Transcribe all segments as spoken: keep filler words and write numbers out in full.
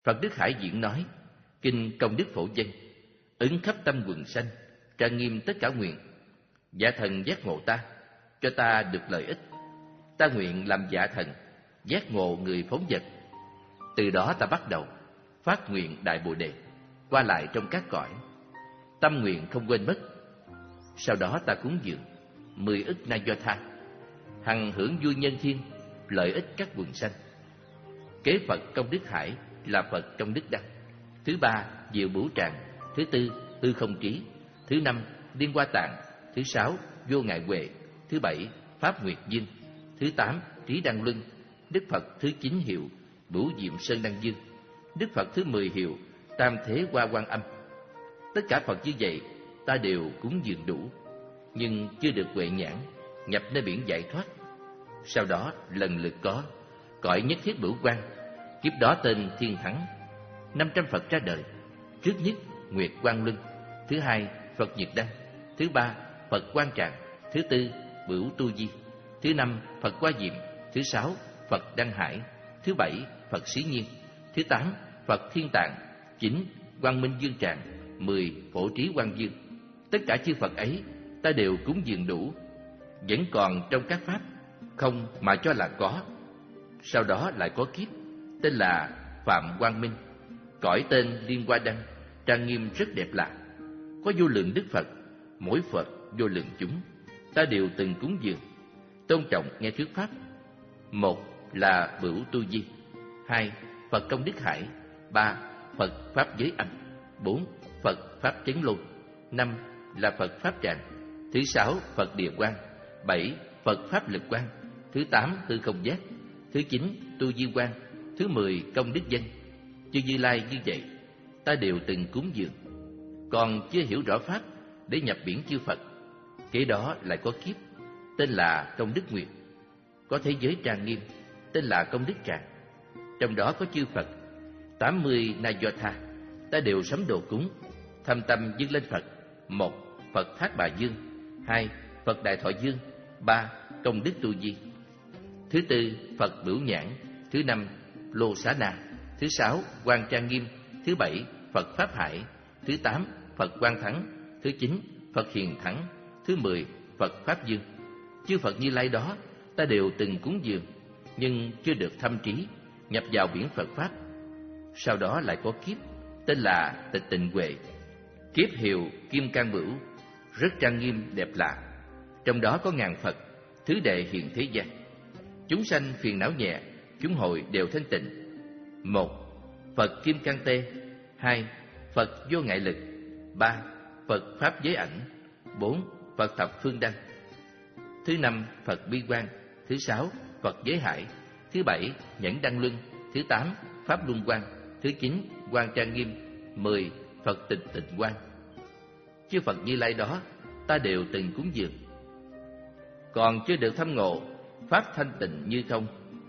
Phật Đức Hải diễn nói kinh Công Đức Phổ Dân, ứng khắp tâm quần sanh, trang nghiêm tất cả nguyện. Dạ thần giác ngộ ta, cho ta được lợi ích. Ta nguyện làm dạ thần, giác ngộ người phóng vật. Từ đó ta bắt đầu phát nguyện đại bồ đề, qua lại trong các cõi, tâm nguyện không quên mất. Sau đó ta cúng dường mười ức na do tha, hằng hưởng vui nhân thiên, lợi ích các quần sanh. Kế Phật Công Đức Hải là Phật Công Đức Đăng. Thứ ba, Diệu Bửu Tràng. Thứ tư, Hư Không Trí. Thứ năm, Liên Hoa Tạng. Thứ sáu, Vô Ngại Huệ. Thứ bảy, Pháp Nguyệt Dương. Thứ tám, Trí Đăng Luân. Đức Phật thứ chín hiệu Bửu Diệm Sơn Đăng Dương. Đức Phật thứ mười hiệu Tam Thế Hoa Quan Âm. Tất cả Phật như vậy ta đều cúng dường đủ, nhưng chưa được huệ nhãn nhập nơi biển giải thoát. Sau đó lần lượt có cõi Nhất Thiết Bửu Quang, kiếp đó tên Thiên Thắng. Năm trăm Phật ra đời. Trước nhất Nguyệt Quang Luân. Thứ hai, Phật Nhật Đăng. Thứ ba, Phật Quang Tràng. Thứ tư, Bửu Tu Di. Thứ năm, Phật Hoa Diệm. Thứ sáu, Phật Đăng Hải. Thứ bảy, Phật Xí Nhiên. Thứ tám, Phật Thiên Tạng. Chín, Quang Minh Dương Tràng. Mười, Phổ Trí Quang Dương. Tất cả chư Phật ấy ta đều cúng dường đủ. Vẫn còn trong các pháp không mà cho là có. Sau đó lại có kiếp tên là Phạm Quang Minh, cõi tên Liên Hoa Đăng, trang nghiêm rất đẹp lạ. Có vô lượng Đức Phật, mỗi Phật vô lượng chúng, ta đều từng cúng dường, tôn trọng nghe thuyết pháp. Một là Bửu Tu Di. Hai, Phật Công Đức Hải. Ba, Phật Pháp Giới Âm. Bốn, Phật Pháp Chấn Lôn. Năm là Phật Pháp Tràng. Thứ sáu, Phật Địa Quang. Bảy, Phật Pháp Lực Quang. Thứ tám, Hư Không Giác. Thứ chín, Tu Di Quang. Thứ mười, Công Đức Dân. Chư Như Lai như vậy ta đều từng cúng dường. Còn chưa hiểu rõ pháp để nhập biển chư Phật. Kế đó lại có kiếp tên là Công Đức Nguyệt, có thế giới trang nghiêm tên là Công Đức Tràng. Trong đó có chư Phật tám mươi na do tha, ta đều sắm đồ cúng, thâm tâm dâng lên Phật. Một, Phật Thác Bà Dương. Hai, Phật Đại Thọ Dương. Ba, Công Đức Tu Di. Thứ tư, Phật Bửu Nhãn. Thứ năm, Lô Xá Na. Thứ sáu, Quang Trang Nghiêm. Thứ bảy, Phật Pháp Hải. Thứ tám, Phật Quang Thắng. Thứ chín, Phật Hiền Thắng. Thứ mười, Phật Pháp Dương. Chư Phật Như Lai đó ta đều từng cúng dường, nhưng chưa được thâm trí nhập vào biển Phật Pháp. Sau đó lại có kiếp tên là Tịch Tịnh Huệ, kiếp hiệu Kim Cang Bửu, rất trang nghiêm đẹp lạ. Trong đó có ngàn Phật, thứ đệ hiện thế gian. Chúng sanh phiền não nhẹ, chúng hội đều thanh tịnh. Một, Phật Kim Cang Tê. Hai, Phật Vô Ngại Lực. Ba, Phật Pháp Giới Ảnh. Bốn, Phật Thập Phương Đăng. Thứ năm, Phật Bi Quang. Thứ sáu, Phật Giới Hải. Thứ bảy, Nhẫn Đăng Luân. Thứ tám, Pháp Luân Quang. Thứ chín, Quang Trang Nghiêm. Mười, Phật Tịch Tịnh Quang. Chư Phật Như Lai đó ta đều từng cúng dường, còn chưa được thâm ngộ pháp thanh tịnh như không.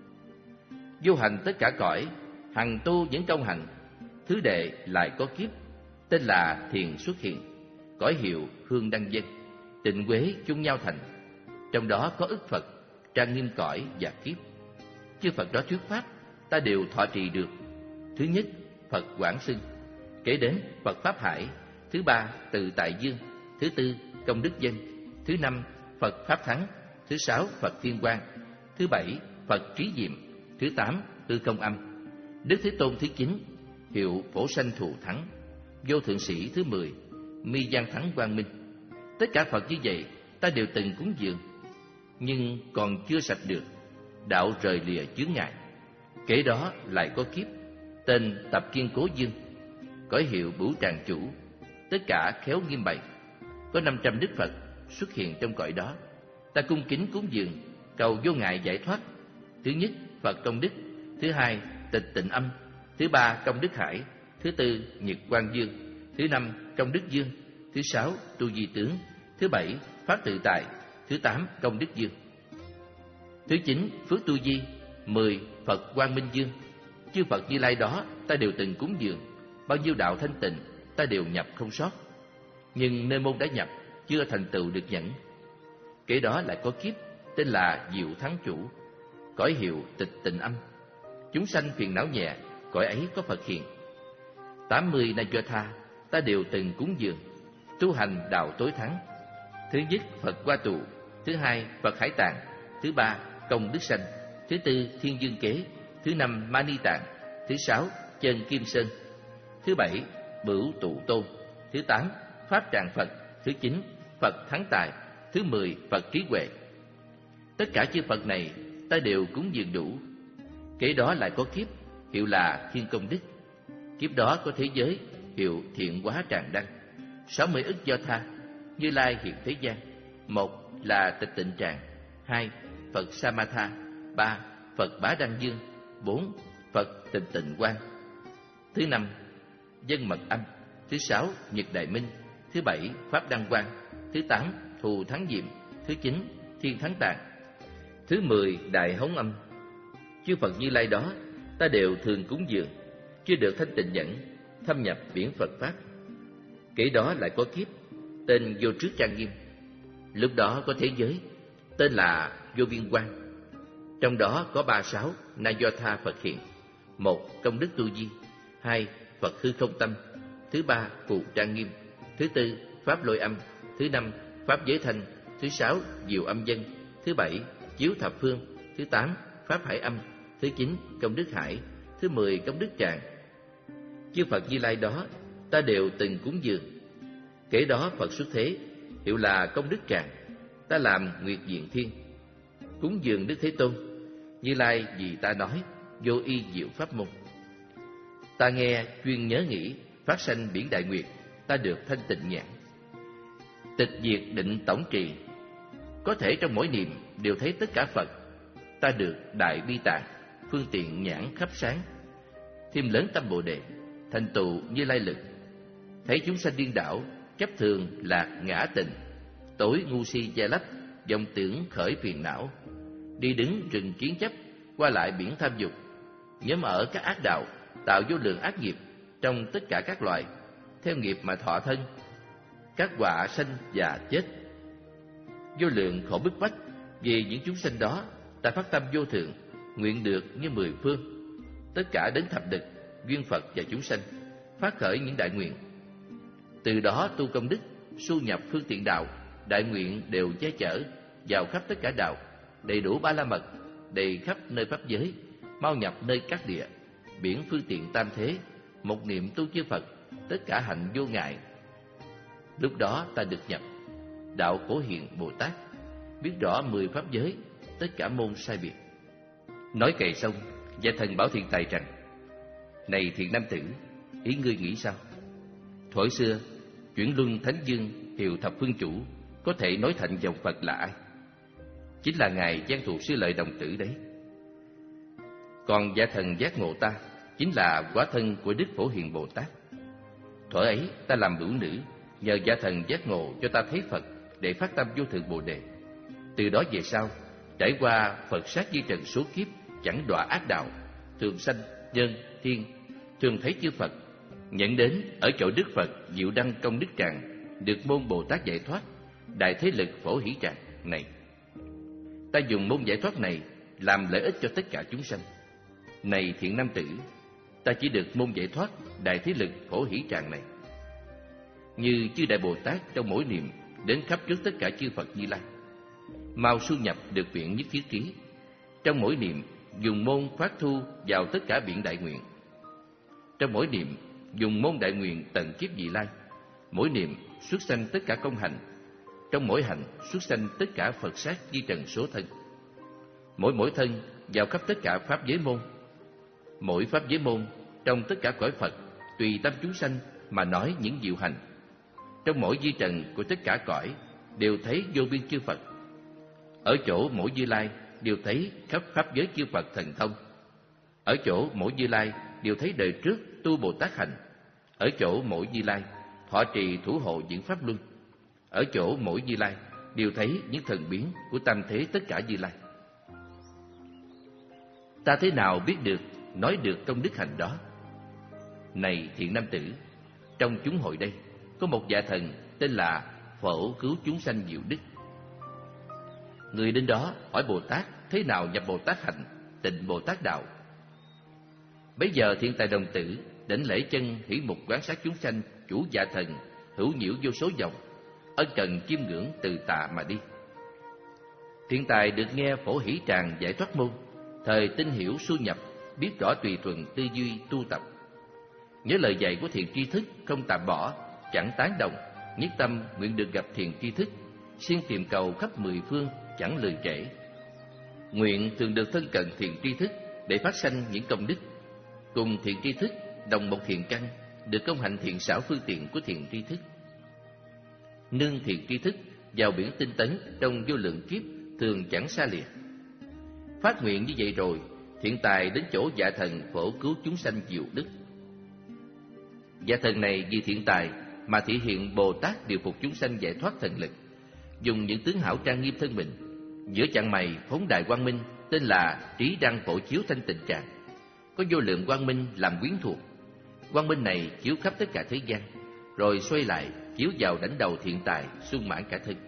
Vô hành tất cả cõi, hằng tu những công hạnh. Thứ đệ lại có kiếp tên là Thiền Xuất Hiện, cõi hiệu Hương Đăng Dân, tịnh quế chung nhau thành. Trong đó có ức Phật trang nghiêm cõi và kiếp. Chư Phật đó thuyết pháp ta đều thọ trì được. Thứ nhất, Phật Quảng Xưng. Kể đến Phật Pháp Hải. Thứ ba, Tự Tại Dương. Thứ tư, Công Đức Dân. Thứ năm, Phật Pháp Thắng. Thứ sáu, Phật Thiên Quang. Thứ bảy, Phật Trí Diệm. Thứ tám, Tư Không Âm. Đức Thế Tôn thứ chín, hiệu Phổ Sanh Thù Thắng. Vô Thượng Sĩ thứ mười, Mi Giang Thắng Quang Minh. Tất cả Phật như vậy ta đều từng cúng dường, nhưng còn chưa sạch được đạo rời lìa chướng ngại. Kể đó lại có kiếp tên Tập Kiên Cố Dương, cõi hiệu Bửu Tràng Chủ. Tất cả khéo nghiêm bày. Có năm trăm Đức Phật xuất hiện trong cõi đó. Ta cung kính cúng dường, cầu vô ngại giải thoát. Thứ nhất, Phật Công Đức. Thứ hai, Tịch Tịnh Âm. Thứ ba, Công Đức Hải. Thứ tư, Nhật Quang Dương. Thứ năm, Công Đức Dương. Thứ sáu, Tu Di Tướng. Thứ bảy, Pháp Tự Tại. Thứ tám, Công Đức Dương. Thứ chín, Phước Tu Di. Mười, Phật Quang Minh Dương. Chư Phật Như Lai đó ta đều từng cúng dường, bao nhiêu đạo thanh tịnh ta đều nhập không sót. Nhưng nơi môn đã nhập chưa thành tựu được nhẫn. Kể đó lại có kiếp tên là Diệu Thắng Chủ, cõi hiệu Tịch Tịnh Âm. Chúng sanh phiền não nhẹ, cõi ấy có Phật hiện. Tám mươi na do tha ta đều từng cúng dường, tu hành đạo tối thắng. Thứ nhất Phật Hoa Tụ, thứ hai Phật Hải Tạng, thứ ba Công Đức Sanh, thứ tư Thiên Dương Kế, thứ năm Mani Tạng, thứ sáu Chân Kim Sơn, thứ bảy Bửu Tụ Tôn, thứ tám Pháp Tràng Phật, thứ chín Phật Thắng Tài, thứ mười Phật Trí Huệ. Tất cả chư Phật này ta đều cúng dường đủ. Kế đó lại có kiếp hiệu là Thiên Công Đức. Kiếp đó có thế giới hiệu Thiện Hóa Tràng Đăng. Sáu mươi ức do tha Như Lai hiện thế gian. Một là Tịch Tịnh Tràng, hai Phật Samatha, ba Phật Bá Đăng Dương, bốn Phật Tịnh Tịnh Quang, thứ năm Dân Mật Âm, thứ sáu Nhật Đại Minh, thứ bảy Pháp Đăng Quang, thứ tám Thù Thắng Diệm, thứ chín Thiên Thắng Tạng, thứ mười Đại Hống Âm. Chư Phật Như Lai đó ta đều thường cúng dường, chưa được thanh tịnh nhẫn, thâm nhập biển Phật Pháp. Kể đó lại có kiếp tên Vô Trước Trang Nghiêm. Lúc đó có thế giới tên là Vô Biên Quang. Trong đó có ba sáu na do tha Phật hiện. Một Công Đức Tu Di, hai Phật Hư Không Tâm, thứ ba Phù Trang Nghiêm, thứ tư Pháp Lôi Âm, thứ năm Pháp Giới Thanh, thứ sáu Diệu Âm Dân, thứ bảy Chiếu Thập Phương, thứ tám Pháp Hải Âm, thứ chín Công Đức Hải, thứ mười Công Đức Tràng. Chư Phật Như Lai đó ta đều từng cúng dường. Kể đó Phật xuất thế hiệu là Công Đức Tràng, ta làm Nguyệt Diện Thiên, cúng dường Đức Thế Tôn. Như Lai vì ta nói vô y diệu pháp môn. Ta nghe chuyên nhớ nghĩ, phát sanh biển Đại Nguyệt, ta được thanh tịnh nhãn. Tịch diệt định tổng trì, có thể trong mỗi niệm đều thấy tất cả Phật. Ta được đại bi tạng, phương tiện nhãn khắp sáng. Thêm lớn tâm Bồ Đề, thành tựu Như Lai lực. Thấy chúng sanh điên đảo, chấp thường lạc ngã tình. Tối ngu si che lấp, vọng tưởng khởi phiền não. Đi đứng rừng kiến chấp, qua lại biển tham dục. Nhóm ở các ác đạo, tạo vô lượng ác nghiệp trong tất cả các loại, theo nghiệp mà thọ thân. Các quả sanh và chết, vô lượng khổ bức bách. Vì những chúng sanh đó, ta phát tâm vô thượng, nguyện được như mười phương. Tất cả đến thập địch, duyên Phật và chúng sanh, phát khởi những đại nguyện. Từ đó tu công đức, su nhập phương tiện đạo, đại nguyện đều che chở, vào khắp tất cả đạo, đầy đủ ba la mật, đầy khắp nơi pháp giới, mau nhập nơi các địa, biển phương tiện tam thế, một niệm tu chư Phật, tất cả hạnh vô ngại. Lúc đó ta được nhập đạo Phổ Hiện Bồ Tát, biết rõ mười pháp giới, tất cả môn sai biệt. Nói kệ xong, Gia Thần bảo Thiện Tài rằng: Này thiện nam tử, ý ngươi nghĩ sao? Thuở xưa, chuyển luân Thánh Dương hiệu thập phương chủ có thể nói thành dòng Phật là ai? Chính là ngài Giang Thụ Sư Lợi đồng tử đấy. Còn Gia Thần giác ngộ ta chính là quả thân của Đức Phổ Hiền Bồ Tát. Thuở ấy ta làm bửu nữ, nhờ Gia Thần giác ngộ cho ta thấy Phật để phát tâm vô thượng Bồ Đề. Từ đó về sau, trải qua Phật sát di trần số kiếp, chẳng đọa ác đạo, thường sanh nhân thiên, thường thấy chư Phật, nhận đến ở chỗ Đức Phật Diệu Đăng Công Đức Tràng, được môn Bồ Tát giải thoát, đại thế lực Phổ Hỷ Tràng này. Ta dùng môn giải thoát này làm lợi ích cho tất cả chúng sanh. Này thiện nam tử, ta chỉ được môn giải thoát đại thế lực Phổ Hỷ Tràng này. Như chư đại Bồ Tát trong mỗi niệm đến khắp trước tất cả chư Phật Như Lai, mau su nhập được viện nhất thiết ký. Trong mỗi niệm dùng môn phát thu vào tất cả biển đại nguyện. Trong mỗi niệm dùng môn đại nguyện tận kiếp vị lai. Mỗi niệm xuất sanh tất cả công hành. Trong mỗi hành xuất sanh tất cả Phật sát di trần số thân. Mỗi mỗi thân vào khắp tất cả pháp giới môn. Mỗi pháp giới môn trong tất cả cõi Phật tùy tâm chúng sanh mà nói những diệu hành. Trong mỗi di trần của tất cả cõi đều thấy vô biên chư Phật. Ở chỗ mỗi Như Lai đều thấy khắp pháp giới chư Phật thần thông. Ở chỗ mỗi Như Lai đều thấy đời trước tu Bồ Tát hành. Ở chỗ mỗi Như Lai thọ trì thủ hộ những pháp luân. Ở chỗ mỗi Như Lai đều thấy những thần biến của tam thế tất cả Như Lai. Ta thế nào biết được, nói được công đức hành đó? Này thiện nam tử, trong chúng hội đây có một dạ thần tên là Phổ Cứu Chúng Sanh Diệu Đức. Người đến đó hỏi Bồ Tát thế nào nhập Bồ Tát hạnh, tịnh Bồ Tát đạo. Bấy giờ Thiện Tài đồng tử đảnh lễ chân hỷ mục quán sát chúng sanh, chủ dạ thần hữu nhiễu vô số dòng, ân cần chiêm ngưỡng từ tạ mà đi. Thiện Tài được nghe phổ hỷ tràng giải thoát môn, thời tin hiểu xuôi nhập, biết rõ tùy thuận tư duy tu tập. Nhớ lời dạy của thiện tri thức, không tạm bỏ, chẳng tán đồng, nhất tâm nguyện được gặp thiện tri thức, siêng tìm cầu khắp mười phương, chẳng lười trễ. Nguyện thường được thân cận thiện tri thức để phát sanh những công đức, cùng thiện tri thức đồng một thiện căn, được công hạnh thiện xảo phương tiện của thiện tri thức. Nương thiện tri thức vào biển tinh tấn trong vô lượng kiếp thường chẳng xa lìa. Phát nguyện như vậy rồi, Thiện Tài đến chỗ dạ thần phổ cứu chúng sanh diệu đức. Dạ thần này vì Thiện Tài mà thể hiện Bồ Tát điều phục chúng sanh giải thoát thần lực, dùng những tướng hảo trang nghiêm thân mình, giữa chạng mày phóng đại quang minh tên là trí đăng phổ chiếu thanh tịnh tràng, có vô lượng quang minh làm quyến thuộc. Quang minh này chiếu khắp tất cả thế gian, rồi xoay lại chiếu vào đảnh đầu Thiện Tài sung mãn cả thân.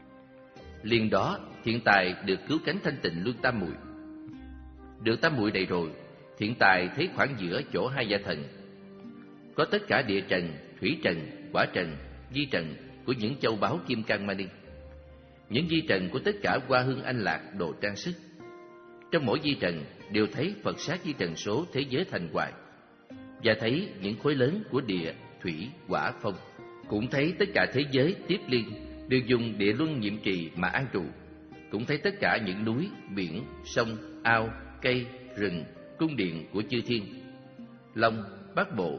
Liền đó Thiện Tài được cứu cánh thanh tịnh luân tam muội. Được tam muội này rồi, Thiện Tài thấy khoảng giữa chỗ hai dạ thần có tất cả địa trần, thủy trần, quả trần, di trần của những châu báu kim cang mani, những di trần của tất cả hoa hương anh lạc đồ trang sức. Trong mỗi di trần đều thấy Phật sát di trần số thế giới thành hoại, và thấy những khối lớn của địa, thủy, hỏa, phong. Cũng thấy tất cả thế giới tiếp liên đều dùng địa luân nhiệm trì mà an trụ. Cũng thấy tất cả những núi, biển, sông, ao, cây, rừng, cung điện của chư thiên, long, bát bộ,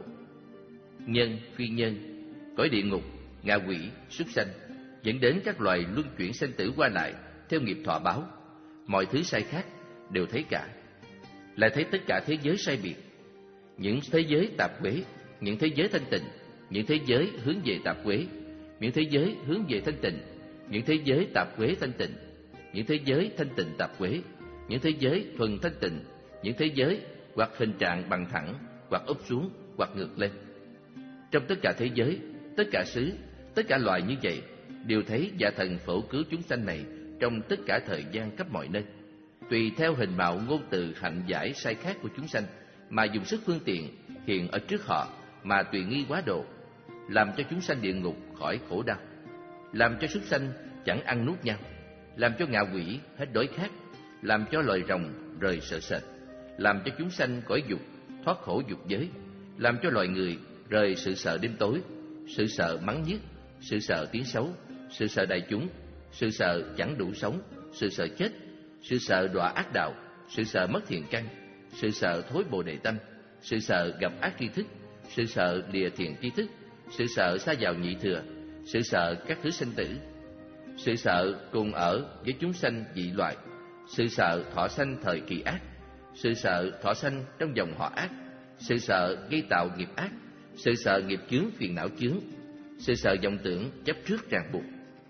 nhân, phi nhân, cõi địa ngục, ngạ quỷ, súc sanh, dẫn đến các loài luân chuyển sanh tử qua lại theo nghiệp thọ báo. Mọi thứ sai khác đều thấy cả. Lại thấy tất cả thế giới sai biệt, những thế giới tạp quế, những thế giới thanh tịnh, những thế giới hướng về tạp quế, những thế giới hướng về thanh tịnh, những thế giới tạp quế thanh tịnh, những thế giới thanh tịnh tạp quế, những thế giới thuần thanh tịnh, những thế giới hoặc hình trạng bằng thẳng, hoặc úp xuống, hoặc ngược lên. Trong tất cả thế giới, tất cả xứ, tất cả loài như vậy, đều thấy dạ thần phổ cứu chúng sanh này trong tất cả thời gian khắp mọi nơi, tùy theo hình mạo ngôn từ hạnh giải sai khác của chúng sanh mà dùng sức phương tiện hiện ở trước họ, mà tùy nghi quá độ, làm cho chúng sanh địa ngục khỏi khổ đau, làm cho súc sanh chẳng ăn nuốt nhau, làm cho ngạ quỷ hết đói khát, làm cho loài rồng rời sợ sệt, làm cho chúng sanh cõi dục thoát khổ dục giới, làm cho loài người rời sự sợ đêm tối, sự sợ mắng nhiếc, sự sợ tiếng xấu, sự sợ đại chúng, sự sợ chẳng đủ sống, sự sợ chết, sự sợ đọa ác đạo, sự sợ mất thiện căn, sự sợ thối bồ đề tâm, sự sợ gặp ác tri thức, sự sợ lìa thiện tri thức, sự sợ sa vào nhị thừa, sự sợ các thứ sinh tử, sự sợ cùng ở với chúng sanh dị loại, sự sợ thọ sanh thời kỳ ác, sự sợ thọ sanh trong dòng họ ác, sự sợ gây tạo nghiệp ác, sự sợ nghiệp chướng phiền não chướng, sự sợ vọng tưởng chấp trước ràng buộc.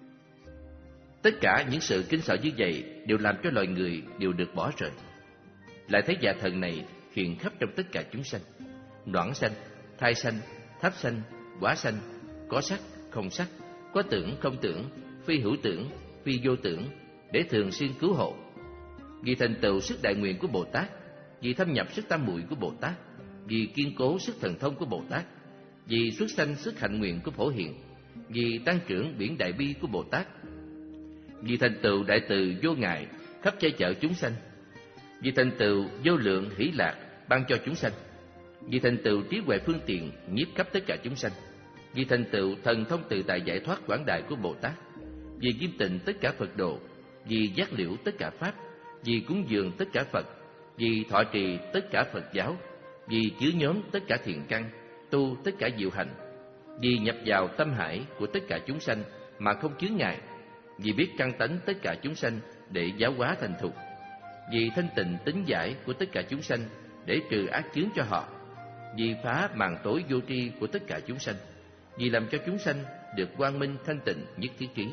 Tất cả những sự kinh sợ như vậy đều làm cho loài người đều được bỏ rơi. Lại thấy dạ thần này hiện khắp trong tất cả chúng sanh, noãn sanh, thai sanh, tháp sanh, quả sanh, có sắc, không sắc, có tưởng, không tưởng, phi hữu tưởng, phi vô tưởng, để thường xuyên cứu hộ. Vì thành tựu sức đại nguyện của Bồ Tát, vì thâm nhập sức tam muội của Bồ Tát, vì kiên cố sức thần thông của Bồ Tát, vì xuất sanh sức hạnh nguyện của Phổ Hiền, vì tăng trưởng biển đại bi của Bồ Tát, vì thành tựu đại từ vô ngại khắp che chở chúng sanh, vì thành tựu vô lượng hỷ lạc ban cho chúng sanh, vì thành tựu trí huệ phương tiện nhiếp khắp tất cả chúng sanh, vì thành tựu thần thông tự tại giải thoát quảng đại của Bồ Tát, vì nghiêm tịnh tất cả Phật độ, vì giác liễu tất cả pháp, vì cúng dường tất cả Phật, vì thọ trì tất cả Phật giáo, vì chứa nhóm tất cả thiện căn, tu tất cả diệu hành, vì nhập vào tâm hải của tất cả chúng sanh mà không chướng ngại, vì biết căn tánh tất cả chúng sanh để giáo hóa thành thục, vì thanh tịnh tính giải của tất cả chúng sanh để trừ ác chướng cho họ, vì phá màn tối vô tri của tất cả chúng sanh, vì làm cho chúng sanh được quang minh thanh tịnh nhất thiết trí.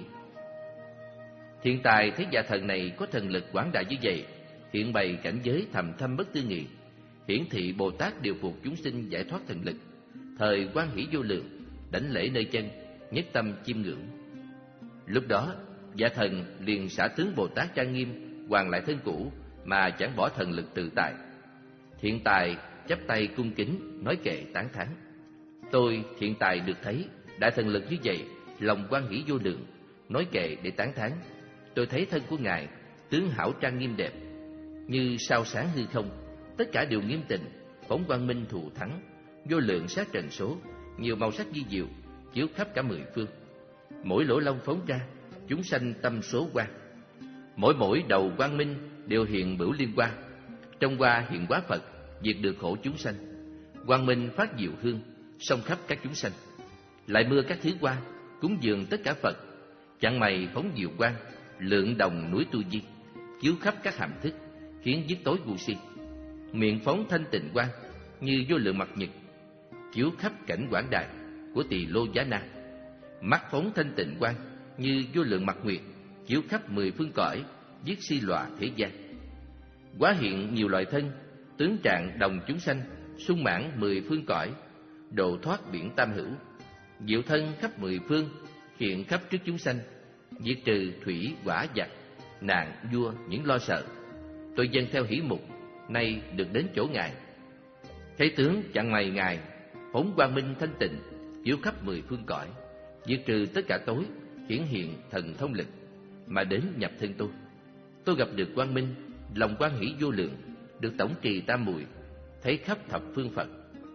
Thiện Tài thấy dạ thần này có thần lực quảng đại như vậy, hiện bày cảnh giới thầm thâm bất tư nghị, hiển thị Bồ Tát điều phục chúng sinh giải thoát thần lực, thời quan hỷ vô lượng, đảnh lễ nơi chân, nhất tâm chiêm ngưỡng. Lúc đó dạ thần liền xả tướng Bồ Tát trang nghiêm, hoàn lại thân cũ mà chẳng bỏ thần lực tự tại. Thiện Tài chắp tay cung kính, nói kệ tán thán. Tôi hiện tại được thấy đại thần lực như vậy, lòng hoan hỷ vô lượng, nói kệ để tán thán. Tôi thấy thân của Ngài tướng hảo trang nghiêm đẹp, như sao sáng hư không, tất cả đều nghiêm tịnh, phóng quang minh thù thắng, vô lượng sát trần số, nhiều màu sắc vi diệu, chiếu khắp cả mười phương. Mỗi lỗ lông phóng ra, chúng sanh tâm số quang. Mỗi mỗi đầu quang minh đều hiện bửu liên hoa. Trong hoa hiện hóa Phật, diệt được khổ chúng sanh. Quang minh phát diệu hương, xông khắp các chúng sanh. Lại mưa các thứ hoa, cúng dường tất cả Phật. Chẳng mày phóng diệu quang, lượng đồng núi Tu Di, chiếu khắp các hàm thức, khiến dứt tối ngu si. Miệng phóng thanh tịnh quang, như vô lượng mặt nhật, chiếu khắp cảnh quảng đại của Tỳ Lô Giá Na. Mắt phóng thanh tịnh quang, như vô lượng mặt nguyệt, chiếu khắp mười phương cõi, giết si lọa thế gian. Hóa hiện nhiều loại thân, tướng trạng đồng chúng sanh, sung mãn mười phương cõi, độ thoát biển tam hữu. Diệu thân khắp mười phương, hiện khắp trước chúng sanh, diệt trừ thủy hỏa giặc, nạn vua những lo sợ. Tôi dâng theo hỷ mục, nay được đến chỗ Ngài. Thấy tướng chẳng mày Ngài, phóng quang minh thanh tịnh, chiếu khắp mười phương cõi, diệt trừ tất cả tối, hiển hiện thần thông lực, mà đến nhập thân tôi. Tôi gặp được quang minh, lòng hoan hỷ vô lượng, được tổng trì tam muội, thấy khắp thập phương Phật.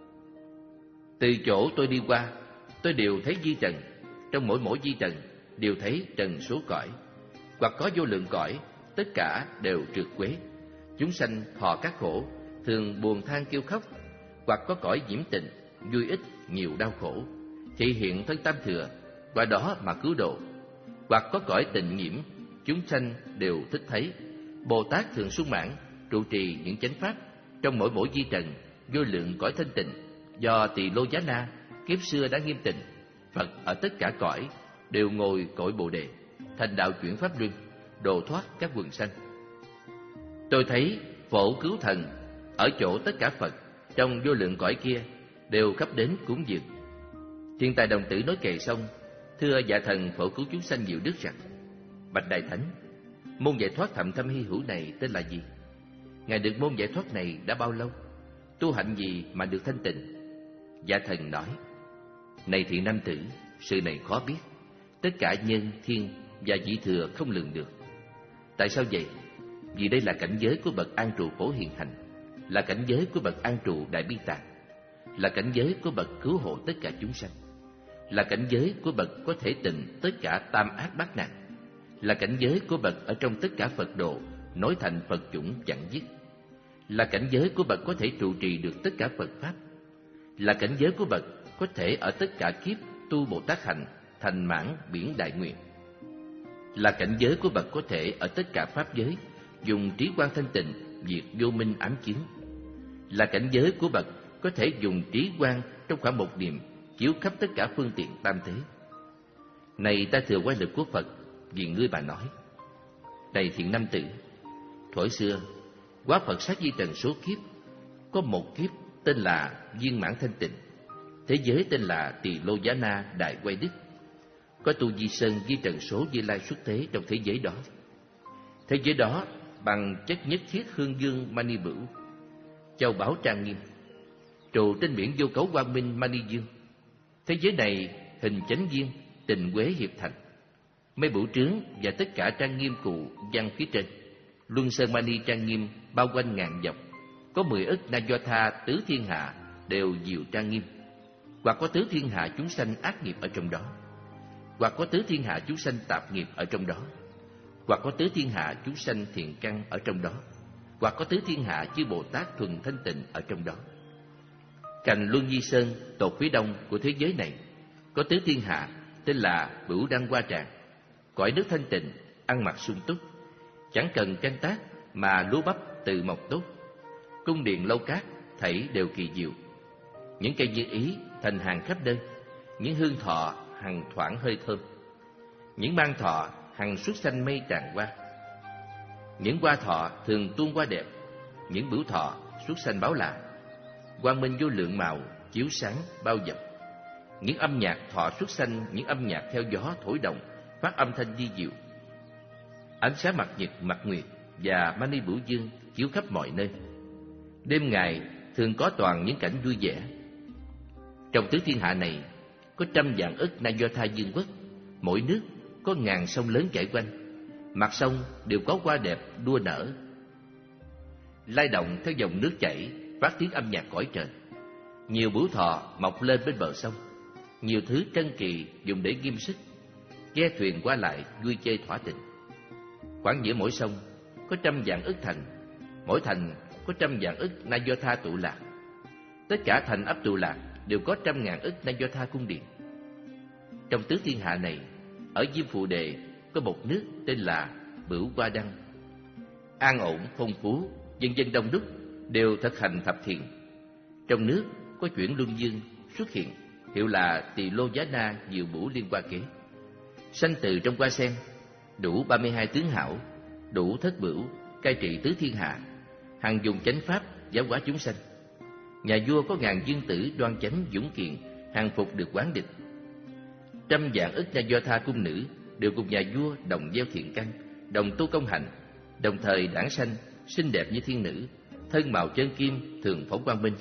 Từ chỗ tôi đi qua, tôi đều thấy di trần, trong mỗi mỗi di trần đều thấy trần số cõi, hoặc có vô lượng cõi, tất cả đều trượt quế. Chúng sanh thọ các khổ, thường buồn than kêu khóc, hoặc có cõi nhiễm tịnh, vui ít nhiều đau khổ, thị hiện thân tam thừa, qua đó mà cứu độ. Hoặc có cõi tịnh nhiễm, chúng sanh đều thích thấy. Bồ Tát thường sung mãn, trụ trì những chánh pháp, trong mỗi mỗi di trần, vô lượng cõi thanh tịnh, do Tỳ Lô Giá Na kiếp xưa đã nghiêm tịnh. Phật ở tất cả cõi đều ngồi cõi Bồ Đề, thành đạo chuyển pháp luân, độ thoát các quần sanh. Tôi thấy phổ cứu thần ở chỗ tất cả Phật trong vô lượng cõi kia đều khắp đến cúng dường. Thiên Tài Đồng Tử nói kệ xong, thưa dạ thần phổ cứu chúng sanh diệu đức rằng: Bạch Đại Thánh, môn giải thoát thậm thâm hy hữu này tên là gì? Ngài được môn giải thoát này đã bao lâu? Tu hạnh gì mà được thanh tịnh? Dạ thần nói: Này thiện nam tử, sự này khó biết, tất cả nhân thiên và vị thừa không lường được. Tại sao vậy? Vì đây là cảnh giới của bậc an trụ phổ hiền hành, là cảnh giới của bậc an trụ đại bi tạng, là cảnh giới của bậc cứu hộ tất cả chúng sanh, là cảnh giới của bậc có thể tịnh tất cả tam ác bát nạn, là cảnh giới của bậc ở trong tất cả Phật độ nói thành Phật chủng chẳng dứt, là cảnh giới của bậc có thể trụ trì được tất cả Phật pháp, là cảnh giới của bậc có thể ở tất cả kiếp tu Bồ Tát hạnh thành mãn biển đại nguyện, là cảnh giới của bậc có thể ở tất cả pháp giới dùng trí quang thanh tịnh diệt vô minh ám kiến, là cảnh giới của bậc có thể dùng trí quang trong khoảng một niệm chiếu khắp tất cả phương tiện tam thế. Này ta thừa oai lực của Phật, vì ngươi bà nói. Này thiện nam tử, thuở xưa hóa Phật sát di trần số kiếp, có một kiếp tên là viên mãn thanh tịnh, thế giới tên là Tỳ Lô Giá Na đại quay đức. Có tu di sơn di trần số Như Lai xuất thế trong thế giới đó. Thế giới đó bằng chất nhất thiết hương dương mani bửu, châu báu trang nghiêm, trụ trên biển vô cấu quang minh mani dương. Thế giới này hình chánh viên, tình quế hiệp thành, mấy bửu trướng và tất cả trang nghiêm cụ văn phía trên. Luân sơn mani trang nghiêm bao quanh ngàn dọc, có mười ức na do tha tứ thiên hạ đều diệu trang nghiêm. Hoặc có tứ thiên hạ chúng sanh ác nghiệp ở trong đó, hoặc có tứ thiên hạ chúng sanh tạp nghiệp ở trong đó, hoặc có tứ thiên hạ chúng sanh thiện căn ở trong đó, hoặc có tứ thiên hạ chư Bồ Tát thuần thanh tịnh ở trong đó. Cành Luân Di Sơn tột phía đông của thế giới này có tứ thiên hạ tên là Bửu Đăng Hoa Tràng, cõi nước thanh tịnh, ăn mặc sung túc, chẳng cần canh tác mà lúa bắp tự mọc tốt. Cung điện lâu cát thảy đều kỳ diệu, những cây như ý thành hàng khắp nơi, những hương thọ hằng thoảng hơi thơm, những mang thọ hằng xuất sanh mây tràn hoa, những hoa thọ thường tuôn hoa đẹp, những bửu thọ xuất sanh báo lạ. Quang minh vô lượng màu chiếu sáng bao dập, những âm nhạc thọ xuất sanh, những âm nhạc theo gió thổi động phát âm thanh di diệu. Ánh sáng mặt nhật, mặt nguyệt và mani bửu dương chiếu khắp mọi nơi. Đêm ngày thường có toàn những cảnh vui vẻ. Trong tứ thiên hạ này có trăm vạn ức Na Do Tha vương quốc, mỗi nước có ngàn sông lớn chảy quanh, mặt sông đều có hoa đẹp đua nở, lay động theo dòng nước chảy, phát tiếng âm nhạc cõi trời. Nhiều bửu thọ mọc lên bên bờ sông, nhiều thứ trân kỳ dùng để ghim sức, ghe thuyền qua lại vui chơi thỏa tình. Khoảng giữa mỗi sông có trăm vạn ức thành, mỗi thành có trăm vạn ức Na Do Tha tụ lạc. Tất cả thành ấp tụ lạc đều có trăm ngàn ức Na Do Tha cung điện. Trong tứ thiên hạ này, ở Diêm Phù Đề có một nước tên là Bửu Hoa Đăng. An ổn, phong phú, dân dân đông đúc, đều thực hành thập thiện. Trong nước có chuyển luân dương xuất hiện, hiệu là Tỳ Lô Giá Na Diệu Bửu Liên Hoa Kế. Sanh từ trong hoa sen, đủ ba mươi hai tướng hảo, đủ thất bửu, cai trị tứ thiên hạ, hằng dùng chánh pháp giáo hóa chúng sanh. Nhà vua có ngàn dương tử đoan chánh dũng kiện, hàng phục được quán địch. Trăm vạn ức Na Do Tha cung nữ đều cùng nhà vua đồng gieo thiện căn, đồng tu công hạnh, đồng thời đản sanh xinh đẹp như thiên nữ, thân màu chân kim, thường phóng quang minh.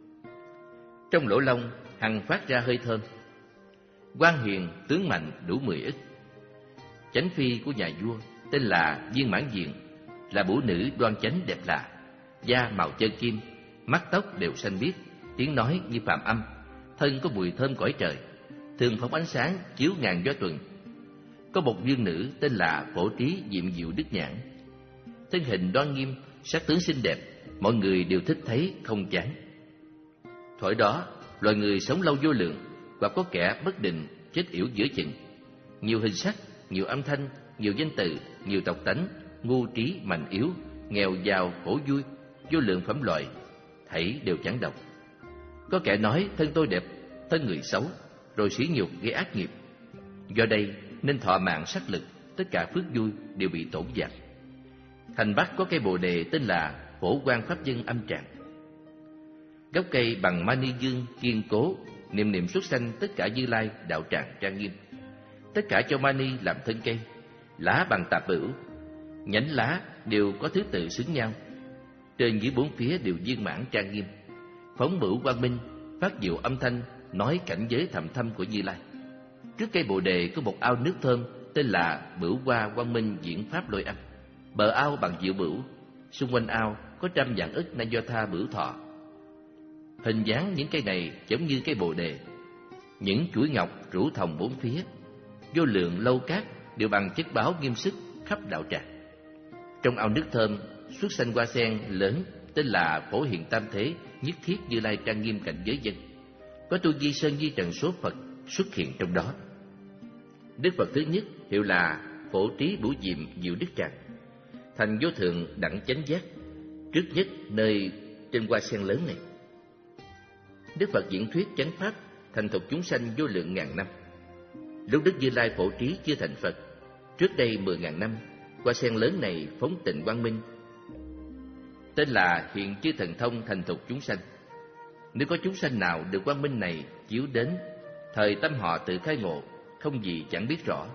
Trong lỗ lông hằng phát ra hơi thơm. Quan hiền tướng mạnh đủ mười ức. Chánh phi của nhà vua tên là Viên Mãn Diện, là bửu nữ đoan chánh đẹp lạ, da màu chân kim, mắt tóc đều xanh biếc, tiếng nói như phàm âm, thân có mùi thơm cõi trời, thường phóng ánh sáng chiếu ngàn gió tuần. Có một viên nữ tên là Phổ Trí Diệm Diệu Đức Nhãn, thân hình đoan nghiêm, sắc tướng xinh đẹp, mọi người đều thích thấy không chán. Thuở đó, loài người sống lâu vô lượng, hoặc có kẻ bất định chết yểu giữa chừng. Nhiều hình sắc, nhiều âm thanh, nhiều danh từ, nhiều tộc tánh, ngu trí mạnh yếu, nghèo giàu khổ vui, vô lượng phẩm loại, thảy đều chẳng độc. Có kẻ nói thân tôi đẹp, thân người xấu, rồi sỉ nhục gây ác nghiệp. Do đây nên thọ mạng sắc lực, tất cả phước vui đều bị tổn dạt. Thành Bắc có cây bồ đề tên là Phổ Quang Pháp Dân Âm Tràng. Gốc cây bằng mani dương kiên cố, niệm niệm xuất sanh tất cả Như Lai đạo tràng trang nghiêm. Tất cả cho mani làm thân cây, lá bằng tạp bửu, nhánh lá đều có thứ tự xứng nhau. Trên dưới bốn phía đều viên mãn trang nghiêm, phóng bửu quang minh, phát diệu âm thanh, nói cảnh giới thầm thâm của Như Lai. Trước cây bồ đề có một ao nước thơm tên là Bửu Hoa Quang Minh Diễn Pháp Lôi Âm. Bờ ao bằng diệu bửu, xung quanh ao có trăm vạn ức Na Do Tha bửu thọ. Hình dáng những cây này giống như cây bồ đề, những chuỗi ngọc rủ thòng bốn phía, vô lượng lâu cát đều bằng chất báo nghiêm sức khắp đạo tràng. Trong ao nước thơm xuất sanh hoa sen lớn tên là Phổ Hiền Tam Thế Nhất Thiết Như Lai trang nghiêm cảnh giới dân. Có tu di sơn di trần số Phật xuất hiện trong đó. Đức Phật thứ nhất hiệu là Phổ Trí Bửu Diệm Diệu Đức Tràng, thành vô thượng đẳng chánh giác, trước nhất nơi trên hoa sen lớn này. Đức Phật diễn thuyết chánh pháp, thành thục chúng sanh vô lượng ngàn năm. Lúc Đức Như Lai Phổ Trí chưa thành Phật, trước đây mười ngàn năm, hoa sen lớn này phóng tịnh quang minh, tên là Hiện Chư Thần Thông thành thục chúng sanh. Nếu có chúng sanh nào được quang minh này chiếu đến, thời tâm họ tự khai ngộ, không gì chẳng biết rõ.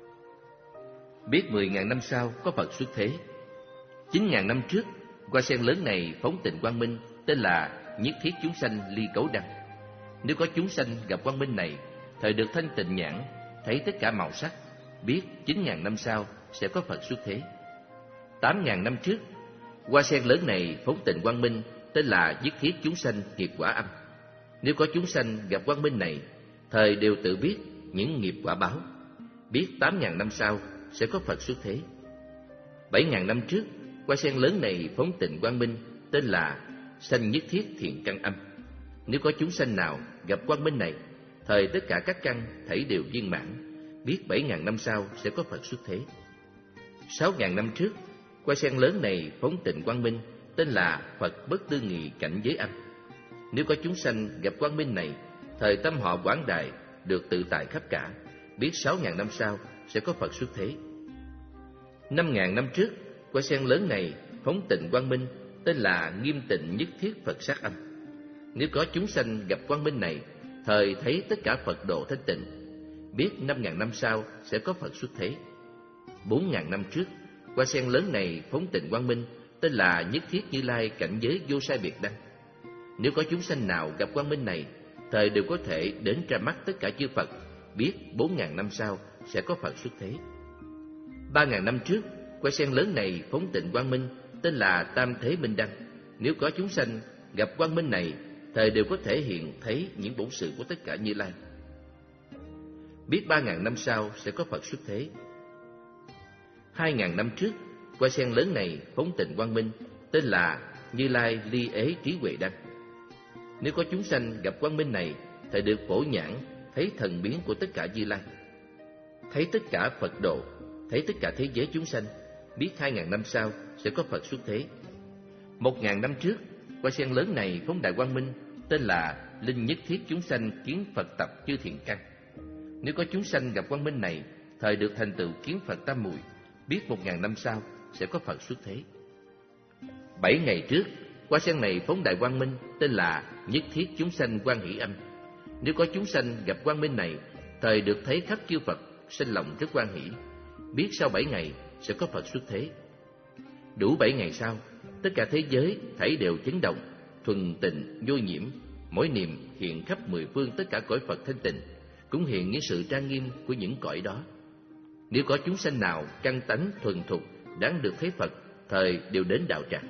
Biết mười ngàn năm sau có Phật xuất thế. Chín ngàn năm trước, hoa sen lớn này phóng tịnh quang minh, tên là Nhất Thiết chúng sanh ly cấu đăng. Nếu có chúng sanh gặp quang minh này, thời được thanh tịnh nhãn, thấy tất cả màu sắc, biết chín ngàn năm sau sẽ có Phật xuất thế. Tám ngàn năm trước, hoa sen lớn này phóng tịnh quang minh, tên là Nhất Thiết chúng sanh nghiệp quả âm. Nếu có chúng sanh gặp quang minh này, thời đều tự biết những nghiệp quả báo, biết tám ngàn năm sau sẽ có Phật xuất thế. Bảy ngàn năm trước, hoa sen lớn này phóng tịnh quang minh, tên là sanh nhất thiết thiện căn âm. Nếu có chúng sanh nào gặp quang minh này, thời tất cả các căn thảy đều viên mãn, biết bảy ngàn năm sau sẽ có Phật xuất thế. Sáu ngàn năm trước, hoa sen lớn này phóng tịnh quang minh, tên là Phật bất tư nghị cảnh giới âm. Nếu có chúng sanh gặp quang minh này, thời tâm họ quảng đại, được tự tại khắp cả, biết sáu ngàn năm sau sẽ có Phật xuất thế. Năm ngàn năm trước, hoa sen lớn này phóng tịnh quang minh, tên là Nghiêm Tịnh Nhất Thiết Phật Sát Âm. Nếu có chúng sanh gặp quang minh này, thời thấy tất cả Phật độ thanh tịnh, biết năm ngàn năm sau sẽ có Phật xuất thế. Bốn ngàn năm trước, hoa sen lớn này phóng tịnh quang minh, tên là Nhất Thiết Như Lai cảnh giới vô sai biệt đăng. Nếu có chúng sanh nào gặp quang minh này, thời đều có thể đến ra mắt tất cả chư Phật, biết bốn ngàn năm sau sẽ có Phật xuất thế. Ba ngàn năm trước, hoa sen lớn này phóng tịnh quang minh, tên là Tam Thế Minh Đăng. Nếu có chúng sanh gặp quang minh này, thời đều có thể hiện thấy những bổn sự của tất cả Như Lai, biết ba ngàn năm sau sẽ có Phật xuất thế. Hai ngàn năm trước, hoa sen lớn này phóng tịnh quang minh, tên là Như Lai Ly Ế Trí Huệ Đăng. Nếu có chúng sanh gặp quang minh này, thời được phổ nhãn thấy thần biến của tất cả Như Lai, thấy tất cả Phật độ, thấy tất cả thế giới chúng sanh, biết hai ngàn năm sau sẽ có Phật xuất thế. Một ngàn năm trước, hoa sen lớn này phóng đại quang minh, tên là Linh Nhất Thiết chúng sanh kiến Phật tập chư thiện căn. Nếu có chúng sanh gặp quang minh này, thời được thành tựu kiến Phật tam muội, biết một ngàn năm sau sẽ có Phật xuất thế. Bảy ngày trước, hoa sen này phóng đại quang minh, tên là Nhất Thiết chúng sanh quan hỷ âm. Nếu có chúng sanh gặp quang minh này, thời được thấy khắp chư Phật sinh lòng rất quan hỷ, biết sau bảy ngày sẽ có Phật xuất thế. Đủ bảy ngày sau, tất cả thế giới thảy đều chấn động, thuần tịnh vô nhiễm, mỗi niệm hiện khắp mười phương tất cả cõi Phật thanh tịnh, cũng hiện những sự trang nghiêm của những cõi đó. Nếu có chúng sanh nào căn tánh thuần thục đáng được thấy Phật, thời đều đến đạo tràng.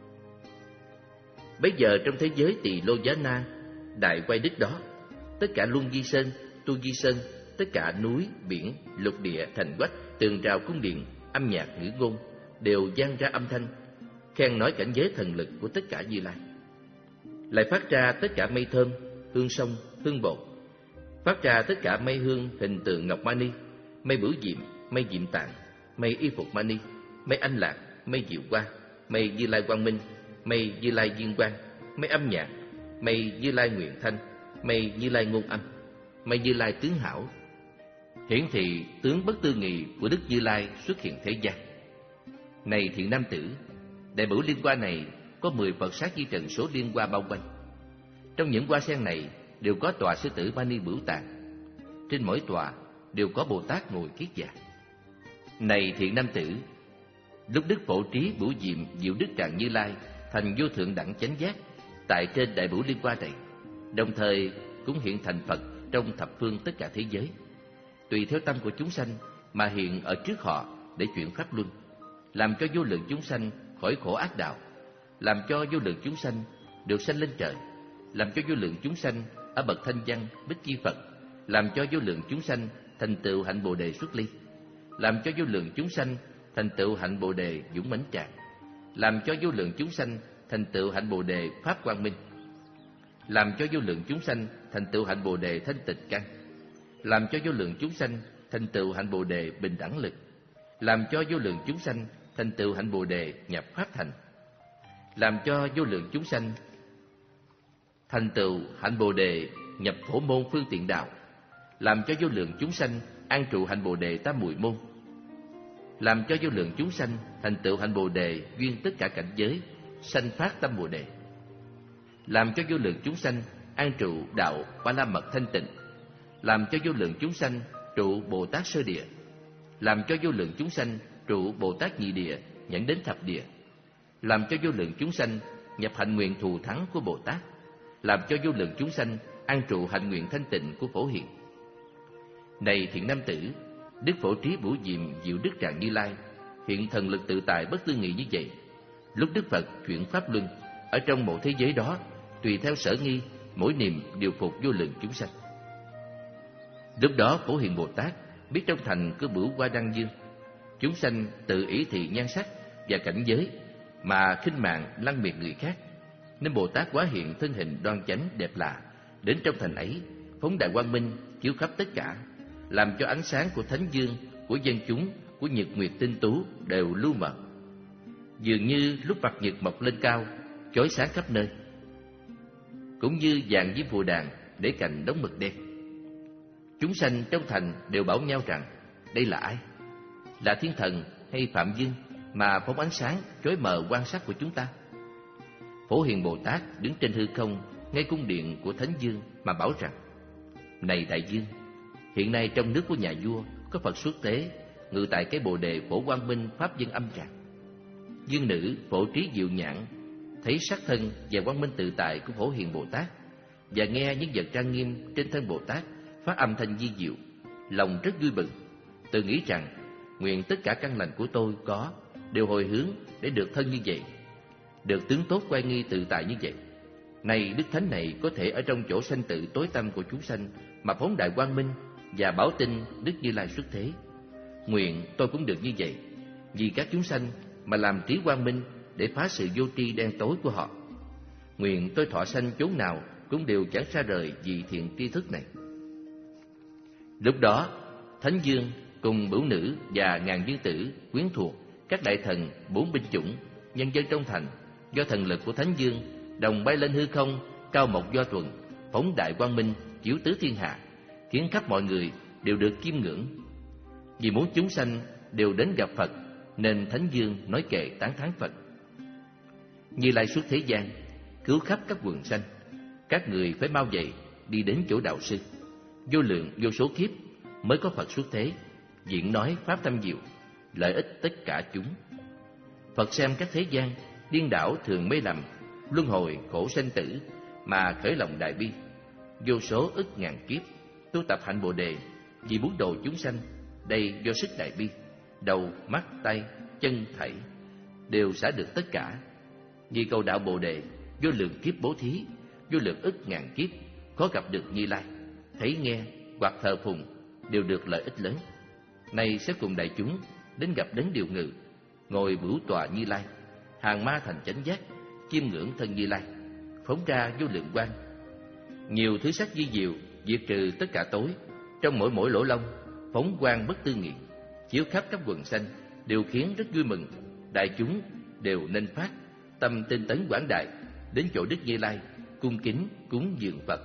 Bấy giờ trong thế giới Tỳ Lô Giá Na, đại quay đức đó, tất cả Luân Di Sơn, Tu Di Sơn, tất cả núi, biển, lục địa, thành quách, tường rào cung điện, âm nhạc ngữ ngôn đều vang ra âm thanh khen nói cảnh giới thần lực của tất cả Như Lai. Lại phát ra tất cả mây thơm, hương sông, hương bột, phát ra tất cả mây hương hình tượng ngọc mani, mây bửu diệm, mây diệm tạng, mây y phục mani, mây anh lạc, mây diệu hoa, mây Như Lai quang minh, mây Như Lai viên quang, mây âm nhạc, mây Như Lai nguyện thanh, mây Như Lai ngôn âm, mây Như Lai tướng hảo, hiển thị tướng bất tư nghị của Đức Như Lai xuất hiện thế gian. Này thiện nam tử, đại bửu liên hoa này có mười Phật sát di trần số liên hoa bao quanh. Trong những hoa sen này đều có tòa sư tử Mani Bửu Tạng, trên mỗi tòa đều có Bồ Tát ngồi kiết già. Này thiện nam tử, lúc Đức Phổ Trí Bửu Diệm Diệu Đức Tràng Như Lai thành vô thượng đẳng chánh giác tại trên đại bửu liên hoa này, đồng thời cũng hiện thành Phật trong thập phương tất cả thế giới, tùy theo tâm của chúng sanh mà hiện ở trước họ để chuyển pháp luân, làm cho vô lượng chúng sanh khỏi khổ ác đạo, làm cho vô lượng chúng sanh được sanh lên trời, làm cho vô lượng chúng sanh ở bậc thanh văn bích chi Phật, làm cho vô lượng chúng sanh thành tựu hạnh Bồ đề xuất ly, làm cho vô lượng chúng sanh thành tựu hạnh Bồ đề dũng mãnh tràng, làm cho vô lượng chúng sanh thành tựu hạnh Bồ đề pháp quang minh, làm cho vô lượng chúng sanh thành tựu hạnh Bồ đề thanh tịnh căn, làm cho vô lượng chúng sanh thành tựu hạnh Bồ đề bình đẳng lực, làm cho vô lượng chúng sanh thành tựu hạnh Bồ đề nhập pháp thành, làm cho vô lượng chúng sanh thành tựu hạnh Bồ đề nhập phổ môn phương tiện đạo, làm cho vô lượng chúng sanh an trụ hạnh Bồ đề tam muội môn, làm cho vô lượng chúng sanh thành tựu hạnh Bồ đề duyên tất cả cảnh giới, sanh phát tâm Bồ đề, làm cho vô lượng chúng sanh an trụ đạo Ba La Mật thanh tịnh, làm cho vô lượng chúng sanh trụ Bồ Tát sơ địa, làm cho vô lượng chúng sanh trụ Bồ Tát nhị địa nhẫn đến thập địa, làm cho vô lượng chúng sanh nhập hạnh nguyện thù thắng của Bồ Tát, làm cho vô lượng chúng sanh an trụ hạnh nguyện thanh tịnh của Phổ Hiền. Này thiện nam tử, Đức Phổ Trí Bửu Diệm Diệu Đức Tràng Như Lai hiện thần lực tự tại bất tư nghị như vậy. Lúc Đức Phật chuyển pháp luân, ở trong một thế giới đó, tùy theo sở nghi, mỗi niệm điều phục vô lượng chúng sanh. Lúc đó Phổ Hiền Bồ Tát biết trong thành có Bửu Hoa Đăng Dương, chúng sanh tự ý thị nhan sắc và cảnh giới mà khinh mạng lăng miệt người khác, nên Bồ Tát hóa hiện thân hình đoan chánh đẹp lạ đến trong thành ấy, phóng đại quang minh chiếu khắp tất cả, làm cho ánh sáng của thánh dương, của dân chúng, của nhật nguyệt tinh tú đều lu mờ, dường như lúc mặt nhật mọc lên cao, chói sáng khắp nơi, cũng như vàng diêm phù đàn để cạnh đống mực đen. Chúng sanh trong thành đều bảo nhau rằng đây là ai, là thiên thần hay phạm dương mà phóng ánh sáng chói mờ quan sát của chúng ta? Phổ Hiền Bồ Tát đứng trên hư không ngay cung điện của thánh dương mà bảo rằng: Này đại dương, hiện nay trong nước của nhà vua có Phật xuất tế ngự tại cái Bồ đề Phổ Quang Minh pháp dân âm tràng. Dương nữ Phổ Trí Diệu Nhãn thấy sắc thân và quang minh tự tại của Phổ Hiền Bồ Tát và nghe những vật trang nghiêm trên thân Bồ Tát phát âm thanh di diệu, lòng rất vui mừng. Tôi nghĩ rằng nguyện tất cả căn lành của tôi có đều hồi hướng để được thân như vậy, được tướng tốt quay nghi tự tại như vậy. Này Đức Thánh này có thể ở trong chỗ sanh tử tối tăm của chúng sanh mà phóng đại quang minh và bảo tin Đức Như Lai xuất thế. Nguyện tôi cũng được như vậy, vì các chúng sanh mà làm trí quang minh để phá sự vô tri đen tối của họ. Nguyện tôi thọ sanh chốn nào cũng đều chẳng xa rời vị thiện tri thức này. Lúc đó, Thánh Dương cùng Bửu Nữ và ngàn dương tử, quyến thuộc, các đại thần, bốn binh chủng, nhân dân trong thành, do thần lực của Thánh Dương, đồng bay lên hư không, cao mộc do tuần, phóng đại quang minh, chiếu tứ thiên hạ, khiến khắp mọi người đều được chiêm ngưỡng. Vì muốn chúng sanh đều đến gặp Phật, nên Thánh Dương nói kệ tán thán Phật. Như Lai xuất thế gian, cứu khắp các quần sanh, các người phải mau dậy đi đến chỗ đạo sư. Vô lượng vô số kiếp mới có Phật xuất thế, diễn nói pháp thâm diệu, lợi ích tất cả chúng. Phật xem các thế gian điên đảo thường mê lầm, luân hồi khổ sanh tử mà khởi lòng đại bi, vô số ức ngàn kiếp tu tập hạnh Bồ đề, vì muốn độ chúng sanh. Đây do sức đại bi, đầu mắt tay chân thảy đều xả được tất cả. Vì cầu đạo Bồ đề, vô lượng kiếp bố thí, vô lượng ức ngàn kiếp khó gặp được Như Lai, thấy nghe hoặc thờ phụng đều được lợi ích lớn. Nay sẽ cùng đại chúng đến gặp đấng điều ngự, ngồi bửu tọa Như Lai, hàng ma thành chánh giác, chiêm ngưỡng thân Như Lai, phóng ra vô lượng quang. Nhiều thứ sắc di diệu diệt trừ tất cả tối, trong mỗi mỗi lỗ lông phóng quang bất tư nghị, chiếu khắp các quần sanh, đều khiến rất vui mừng. Đại chúng đều nên phát tâm tinh tấn quảng đại, đến chỗ Đức Như Lai cung kính cúng dường Phật.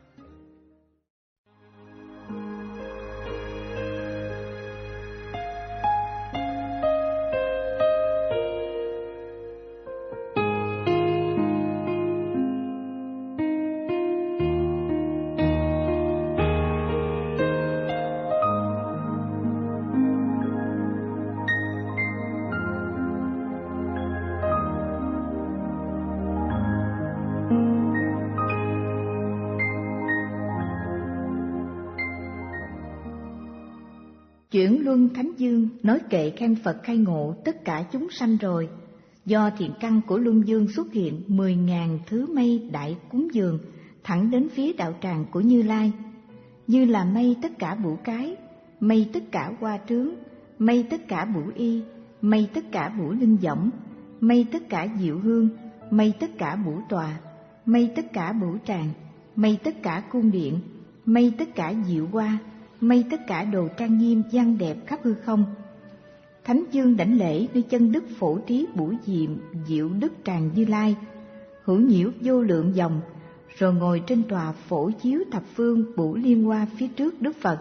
Chuyển luân Thánh Dương nói kệ khen Phật khai ngộ tất cả chúng sanh rồi. Do thiện căn của Luân Dương xuất hiện mười ngàn thứ mây đại cúng dường thẳng đến phía đạo tràng của Như Lai, như là mây tất cả bửu cái, mây tất cả hoa trướng, mây tất cả bửu y, mây tất cả bửu linh võng, mây tất cả diệu hương, mây tất cả bửu tòa, mây tất cả bửu tràng, mây tất cả cung điện, mây tất cả diệu hoa, mây tất cả đồ trang nghiêm văn đẹp khắp hư không. Thánh Dương đảnh lễ nơi chân đức phổ trí bửu diệm diệu đức tràng Như Lai, hữu nhiễu vô lượng dòng, rồi ngồi trên tòa phổ chiếu thập phương bửu liên hoa phía trước Đức Phật.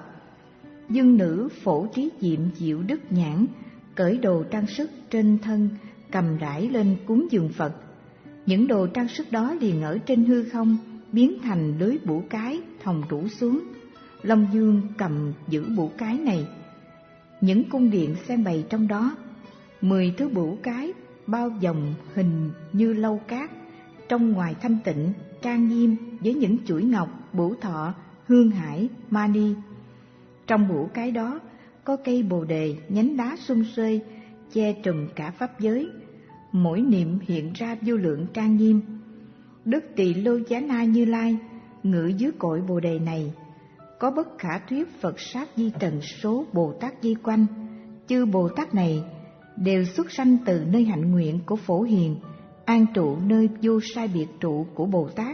Dương nữ phổ trí diệm diệu đức nhãn, cởi đồ trang sức trên thân, cầm rải lên cúng dường Phật. Những đồ trang sức đó liền ở trên hư không, biến thành lưới bửu cái thòng rủ xuống. Long Dương cầm giữ bửu cái này. Những cung điện xem bày trong đó, mười thứ bửu cái bao vòng hình như lâu cát, trong ngoài thanh tịnh trang nghiêm với những chuỗi ngọc, bửu thọ, hương hải, mani. Trong bửu cái đó có cây bồ đề nhánh đá sum xuê che trùm cả pháp giới, mỗi niệm hiện ra vô lượng trang nghiêm. Đức Tỳ Lô Giá Na Như Lai ngự dưới cội bồ đề này, có bất khả thuyết Phật sát di trần số Bồ Tát di quanh. Chư Bồ Tát này đều xuất sanh từ nơi hạnh nguyện của Phổ Hiền, an trụ nơi vô sai biệt trụ của Bồ Tát.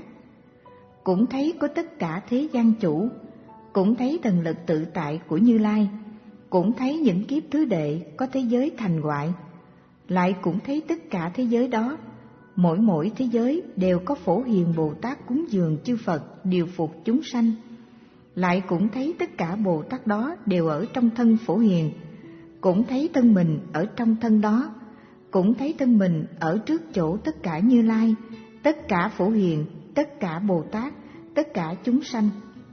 Cũng thấy có tất cả thế gian chủ, cũng thấy thần lực tự tại của Như Lai, cũng thấy những kiếp thứ đệ có thế giới thành hoại, lại cũng thấy tất cả thế giới đó, mỗi mỗi thế giới đều có Phổ Hiền Bồ Tát cúng dường chư Phật điều phục chúng sanh. Lại cũng thấy tất cả Bồ Tát đó đều ở trong thân Phổ Hiền, cũng thấy thân mình ở trong thân đó, cũng thấy thân mình ở trước chỗ tất cả Như Lai, tất cả Phổ Hiền, tất cả Bồ Tát, tất cả chúng sanh.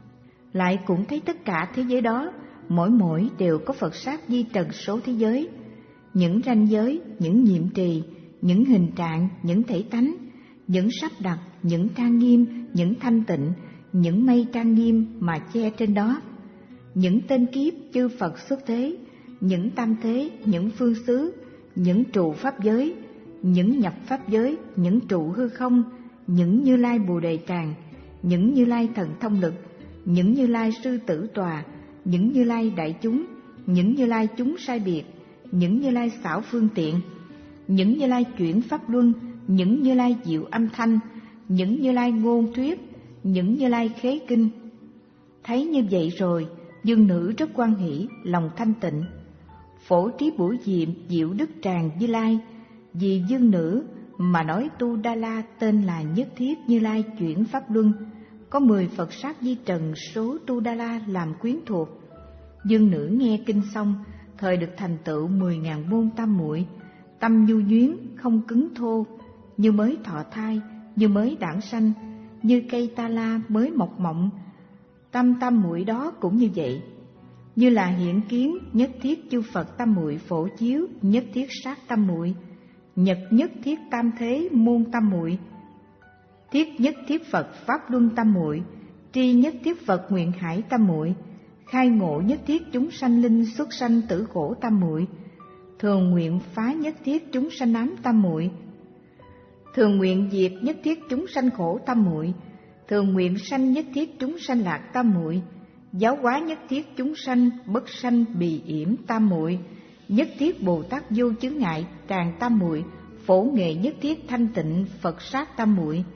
Lại cũng thấy tất cả thế giới đó, mỗi mỗi đều có Phật sát di trần số thế giới, những ranh giới, những nhiệm trì, những hình trạng, những thể tánh, những sắp đặt, những trang nghiêm, những thanh tịnh, những mây trang nghiêm mà che trên đó, những tên kiếp chư Phật xuất thế, những tam thế, những phương xứ, những trụ pháp giới, những nhập pháp giới, những trụ hư không, những Như Lai Bồ Đề Tràng, những Như Lai thần thông lực, những Như Lai sư tử tòa, những Như Lai đại chúng, những Như Lai chúng sai biệt, những Như Lai xảo phương tiện, những Như Lai chuyển pháp luân, những Như Lai diệu âm thanh, những Như Lai ngôn thuyết, những Như Lai khế kinh. Thấy như vậy rồi, dương nữ rất hoan hỷ, lòng thanh tịnh. Phổ trí bủi diệm diệu đức tràng Như Lai, vì dương nữ mà nói Tu Đa La tên là nhất thiết Như Lai chuyển pháp luân. Có mười Phật sát di trần số Tu Đa La làm quyến thuộc. Dương nữ nghe kinh xong, thời được thành tựu mười ngàn môn tam muội, tâm nhu nhuyến, không cứng thô, như mới thọ thai, như mới đản sanh, như cây ta la mới mọc mộng. Tâm tam muội đó cũng như vậy, như là hiện kiến nhất thiết chư Phật tam muội phổ chiếu, nhất thiết sát tam muội, nhật nhất thiết tam thế môn tam muội, thiết nhất thiết Phật pháp luân tam muội, tri nhất thiết Phật nguyện hải tam muội, khai ngộ nhất thiết chúng sanh linh xuất sanh tử khổ tam muội, thường nguyện phá nhất thiết chúng sanh ám tam muội, thường nguyện diệt nhất thiết chúng sanh khổ tam muội, thường nguyện sanh nhất thiết chúng sanh lạc tam muội, giáo hóa nhất thiết chúng sanh bất sanh bì yểm tam muội, nhất thiết Bồ Tát vô chướng ngại tràng tam muội, phổ nghệ nhất thiết thanh tịnh Phật sát tam muội.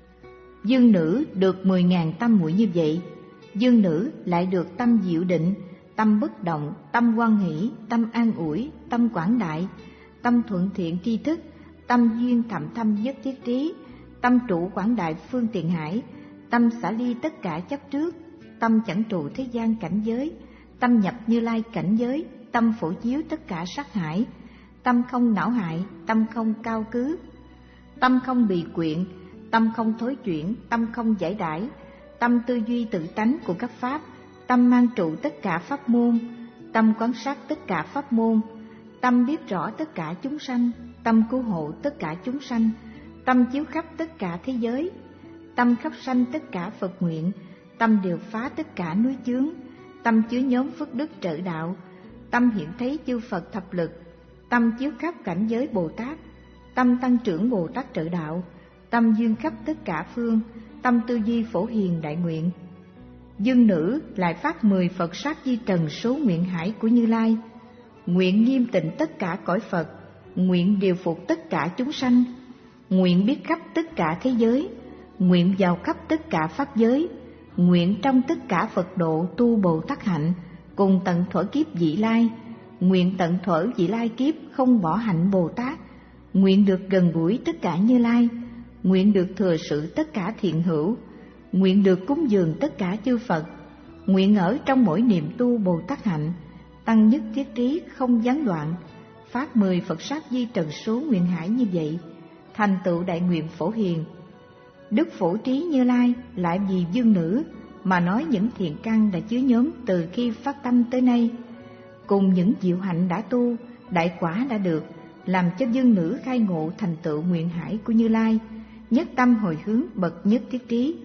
Dương nữ được mười ngàn tam muội như vậy, dương nữ lại được tâm diệu định, tâm bất động, tâm hoan hỷ, tâm an ủi, tâm quảng đại, tâm thuận thiện tri thức, tâm duyên thậm thâm nhất thiết trí, tâm trụ quảng đại phương tiện hải, tâm xả ly tất cả chấp trước, tâm chẳng trụ thế gian cảnh giới, tâm nhập Như Lai cảnh giới, tâm phổ chiếu tất cả sắc hải, tâm không não hại, tâm không cao cứ, tâm không bị quyện, tâm không thối chuyển, tâm không giải đãi, tâm tư duy tự tánh của các pháp, tâm mang trụ tất cả pháp môn, tâm quan sát tất cả pháp môn, tâm biết rõ tất cả chúng sanh, tâm cứu hộ tất cả chúng sanh, tâm chiếu khắp tất cả thế giới, tâm khắp sanh tất cả Phật nguyện, tâm điều phá tất cả núi chướng, tâm chứa nhóm phước đức trợ đạo, tâm hiện thấy chư Phật thập lực, tâm chiếu khắp cảnh giới Bồ Tát, tâm tăng trưởng Bồ Tát trợ đạo, tâm duyên khắp tất cả phương, tâm tư duy phổ hiền đại nguyện. Dương nữ lại phát mười Phật sát di trần số nguyện hải của Như Lai, nguyện nghiêm tịnh tất cả cõi Phật, nguyện điều phục tất cả chúng sanh, nguyện biết khắp tất cả thế giới, nguyện vào khắp tất cả pháp giới, nguyện trong tất cả Phật độ tu Bồ Tát hạnh, cùng tận thuở kiếp vị lai, nguyện tận thuở vị lai kiếp không bỏ hạnh Bồ Tát, nguyện được gần gũi tất cả Như Lai, nguyện được thừa sự tất cả thiện hữu, nguyện được cúng dường tất cả chư Phật, nguyện ở trong mỗi niệm tu Bồ Tát hạnh, tăng nhất thiết trí không gián đoạn, phát mười Phật sát di trần số nguyện hải như vậy, thành tựu đại nguyện phổ hiền. Đức Phổ Trí Như Lai lại vì dương nữ mà nói những thiện căn đã chứa nhóm từ khi phát tâm tới nay, cùng những diệu hạnh đã tu, đại quả đã được, làm cho dương nữ khai ngộ thành tựu nguyện hải của Như Lai, nhất tâm hồi hướng bậc nhất thiết trí.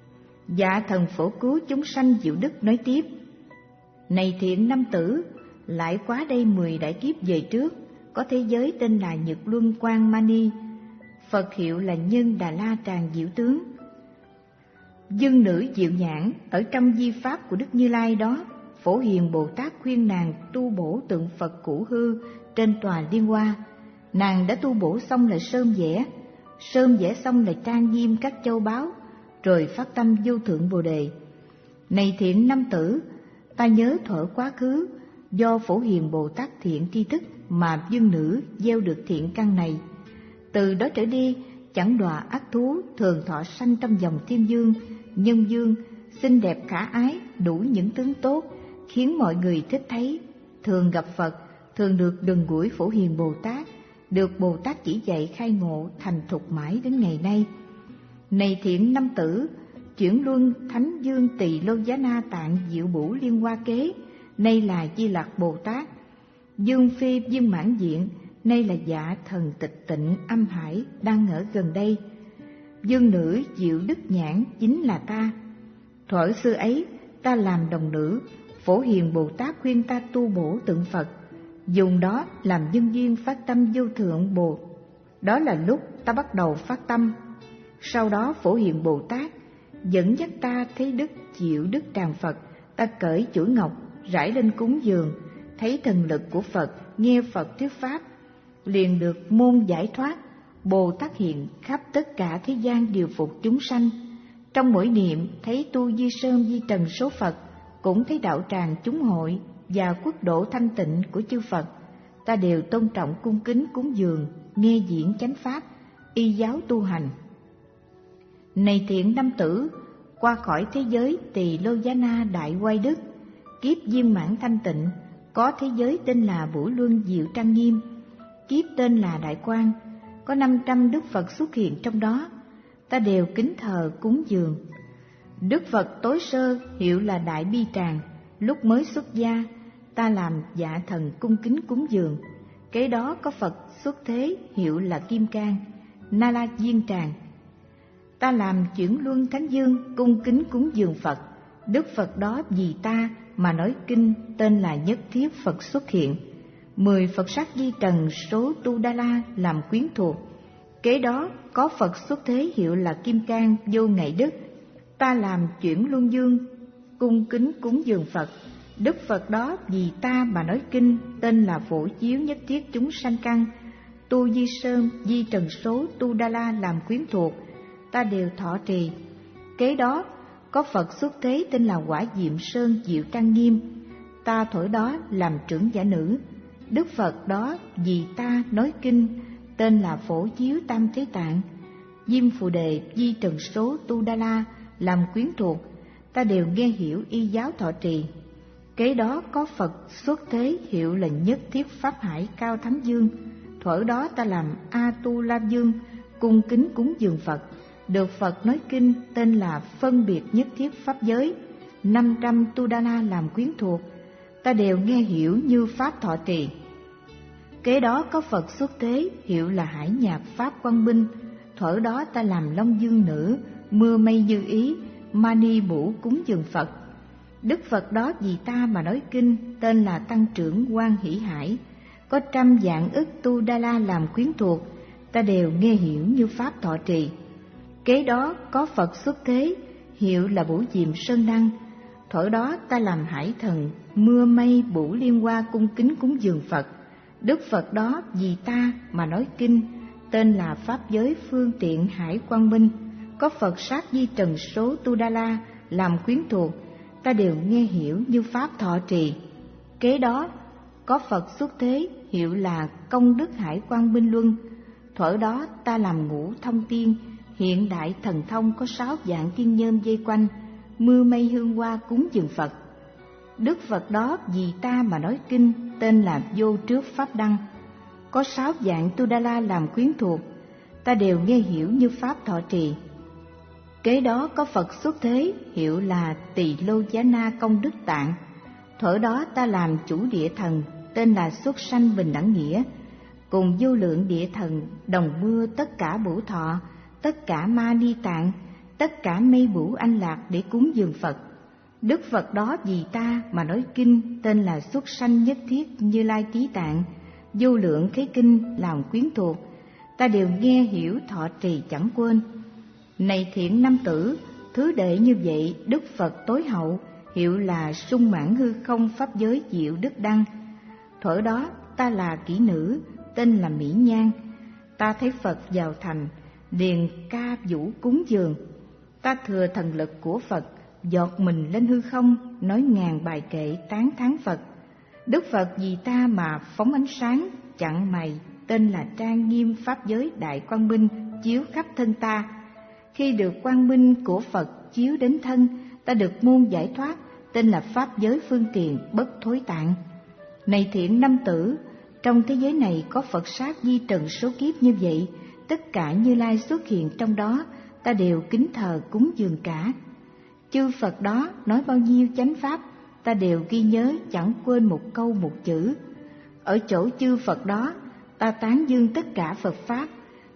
Dạ thần phổ cứu chúng sanh diệu đức nói tiếp: Này thiện nam tử, lại quá đây mười đại kiếp về trước, có thế giới tên là Nhật Luân Quang Mani, Phật hiệu là Nhân Đà La Tràng Diệu Tướng. Dương nữ diệu nhãn ở trong di pháp của Đức Như Lai đó, Phổ Hiền Bồ Tát khuyên nàng tu bổ tượng Phật cũ hư trên tòa Liên Hoa. Nàng đã tu bổ xong là sơn vẽ, sơn vẽ xong là trang nghiêm các châu báu, rồi phát tâm vô thượng Bồ Đề. Này thiện nam tử, ta nhớ thuở quá khứ, do Phổ Hiền Bồ Tát thiện tri thức mà dương nữ gieo được thiện căn này. Từ đó trở đi, chẳng đọa ác thú, thường thọ sanh trong dòng thiên dương, nhân dương, xinh đẹp khả ái, đủ những tướng tốt, khiến mọi người thích thấy, thường gặp Phật, thường được gần gũi Phổ Hiền Bồ Tát, được Bồ Tát chỉ dạy khai ngộ thành thục mãi đến ngày nay. Này thiện nam tử, chuyển luân thánh dương tỳ lô giá na tạng diệu bủ liên hoa kế, nay là Di Lặc Bồ Tát. Dương phi viên mãn diện, nay là Dạ thần tịch tịnh âm hải đang ở gần đây. Dương nữ Diệu Đức Nhãn chính là ta. Thuở xưa ấy, ta làm đồng nữ, Phổ Hiền Bồ Tát khuyên ta tu bổ tượng Phật, dùng đó làm nhân duyên phát tâm vô thượng Bồ. Đó là lúc ta bắt đầu phát tâm. Sau đó Phổ Hiền Bồ Tát dẫn dắt ta thấy Đức Diệu Đức Tràng Phật, ta cởi chuỗi ngọc rải lên cúng dường, thấy thần lực của Phật, nghe Phật thuyết pháp, liền được môn giải thoát. Bồ Tát hiện khắp tất cả thế gian điều phục chúng sanh. Trong mỗi niệm thấy tu Di Sơn Di Trần số Phật, cũng thấy đạo tràng chúng hội và quốc độ thanh tịnh của chư Phật. Ta đều tôn trọng cung kính cúng dường, nghe diễn chánh pháp, y giáo tu hành. Này thiện nam tử, qua khỏi thế giới Tỳ Lô Giá Na Đại Oai Đức, kiếp viên mãn thanh tịnh, có thế giới tên là Bửu Luân Diệu Trang Nghiêm, kiếp tên là Đại Quang, có năm trăm Đức Phật xuất hiện trong đó, ta đều kính thờ cúng dường. Đức Phật tối sơ hiệu là Đại Bi Tràng, lúc mới xuất gia, ta làm dạ thần cung kính cúng dường. Kế đó có Phật xuất thế hiệu là Kim Cang, Na La Diên Tràng, ta làm chuyển luân cánh dương cung kính cúng dường Phật. Đức Phật đó vì ta mà nói kinh tên là Nhất Thiết Phật xuất hiện. Mười Phật sát di trần số Tu Đa La làm quyến thuộc. Kế đó có Phật xuất thế hiệu là Kim Cang Vô Ngại Đức, ta làm chuyển luân dương cung kính cúng dường Phật. Đức Phật đó vì ta mà nói kinh tên là Phổ Chiếu Nhất Thiết chúng sanh căn. Tu Di Sơn Di Trần số Tu Đa La làm quyến thuộc, ta đều thọ trì. Kế đó có Phật xuất thế tên là Quả Diệm Sơn Diệu Trang Nghiêm, ta thổi đó làm trưởng giả nữ. Đức Phật đó vì ta nói kinh tên là Phổ Chiếu Tam Thế Tạng. Diêm Phù Đề Di Trần số Tu Đa La làm quyến thuộc, ta đều nghe hiểu y giáo thọ trì. Kế đó có Phật xuất thế hiệu là Nhất Thiết Pháp Hải Cao Thắng Dương, thuở đó ta làm A Tu La Dương cung kính cúng dường Phật. Được Phật nói kinh tên là Phân biệt Nhất Thiết Pháp Giới, năm trăm Tu Đa La làm quyến thuộc, ta đều nghe hiểu như pháp thọ trì. Kế đó có Phật xuất thế hiệu là Hải Nhạc Pháp Quang Minh, thuở đó ta làm Long Dương Nữ, mưa mây như ý, Mani Bủ cúng dường Phật. Đức Phật đó vì ta mà nói kinh tên là Tăng Trưởng Quan Hỷ Hải, có trăm vạn ức Tu Đa La làm quyến thuộc, ta đều nghe hiểu như pháp thọ trì. Kế đó có Phật xuất thế hiệu là Bửu Diệm Sơn Đăng, thuở đó ta làm Hải Thần, mưa mây Bửu Liên Hoa cung kính cúng dường Phật. Đức Phật đó vì ta mà nói kinh tên là Pháp Giới Phương Tiện Hải Quang Minh, có Phật sát di trần số Tu Đa La làm quyến thuộc, ta đều nghe hiểu như pháp thọ trì. Kế đó có Phật xuất thế hiệu là Công Đức Hải Quang Minh Luân, thuở đó ta làm Ngũ Thông Tiên, hiện đại thần thông có sáu vạn tiên nhơm dây quanh, mưa mây hương hoa cúng dường Phật. Đức Phật đó vì ta mà nói kinh tên là Vô Trước Pháp Đăng, có sáu vạn Tu Đa La làm quyến thuộc, ta đều nghe hiểu như pháp thọ trì. Kế đó có Phật xuất thế hiệu là Tỳ Lô Giá Na Công Đức Tạng, thuở đó ta làm chủ địa thần tên là Xuất Sanh Bình Đẳng Nghĩa, cùng vô lượng địa thần đồng mưa tất cả bửu thọ, tất cả ma ni tạng, tất cả mây bửu anh lạc để cúng dường Phật. Đức Phật đó vì ta mà nói kinh tên là Xuất Sanh Nhất Thiết Như Lai Tí Tạng, vô lượng khế kinh làm quyến thuộc, ta đều nghe hiểu thọ trì chẳng quên. Này thiện nam tử, thứ đệ như vậy Đức Phật tối hậu hiệu là Sung Mãn Hư Không Pháp Giới Diệu Đức Đăng, thuở đó ta là kỹ nữ tên là Mỹ Nhan, ta thấy Phật vào thành liền ca vũ cúng dường, ta thừa thần lực của Phật giọt mình lên hư không nói ngàn bài kệ tán thán Phật. Đức Phật vì ta mà phóng ánh sáng chặn mày tên là Trang Nghiêm Pháp Giới Đại Quang Minh chiếu khắp thân ta. Khi được quang minh của Phật chiếu đến thân, ta được môn giải thoát tên là Pháp Giới Phương Tiện Bất Thối Tạng. Này thiện nam tử, trong thế giới này có Phật sát di trần số kiếp như vậy, tất cả Như Lai xuất hiện trong đó, ta đều kính thờ cúng dường cả. Chư Phật đó nói bao nhiêu chánh pháp, ta đều ghi nhớ chẳng quên một câu một chữ. Ở chỗ chư Phật đó, ta tán dương tất cả Phật pháp,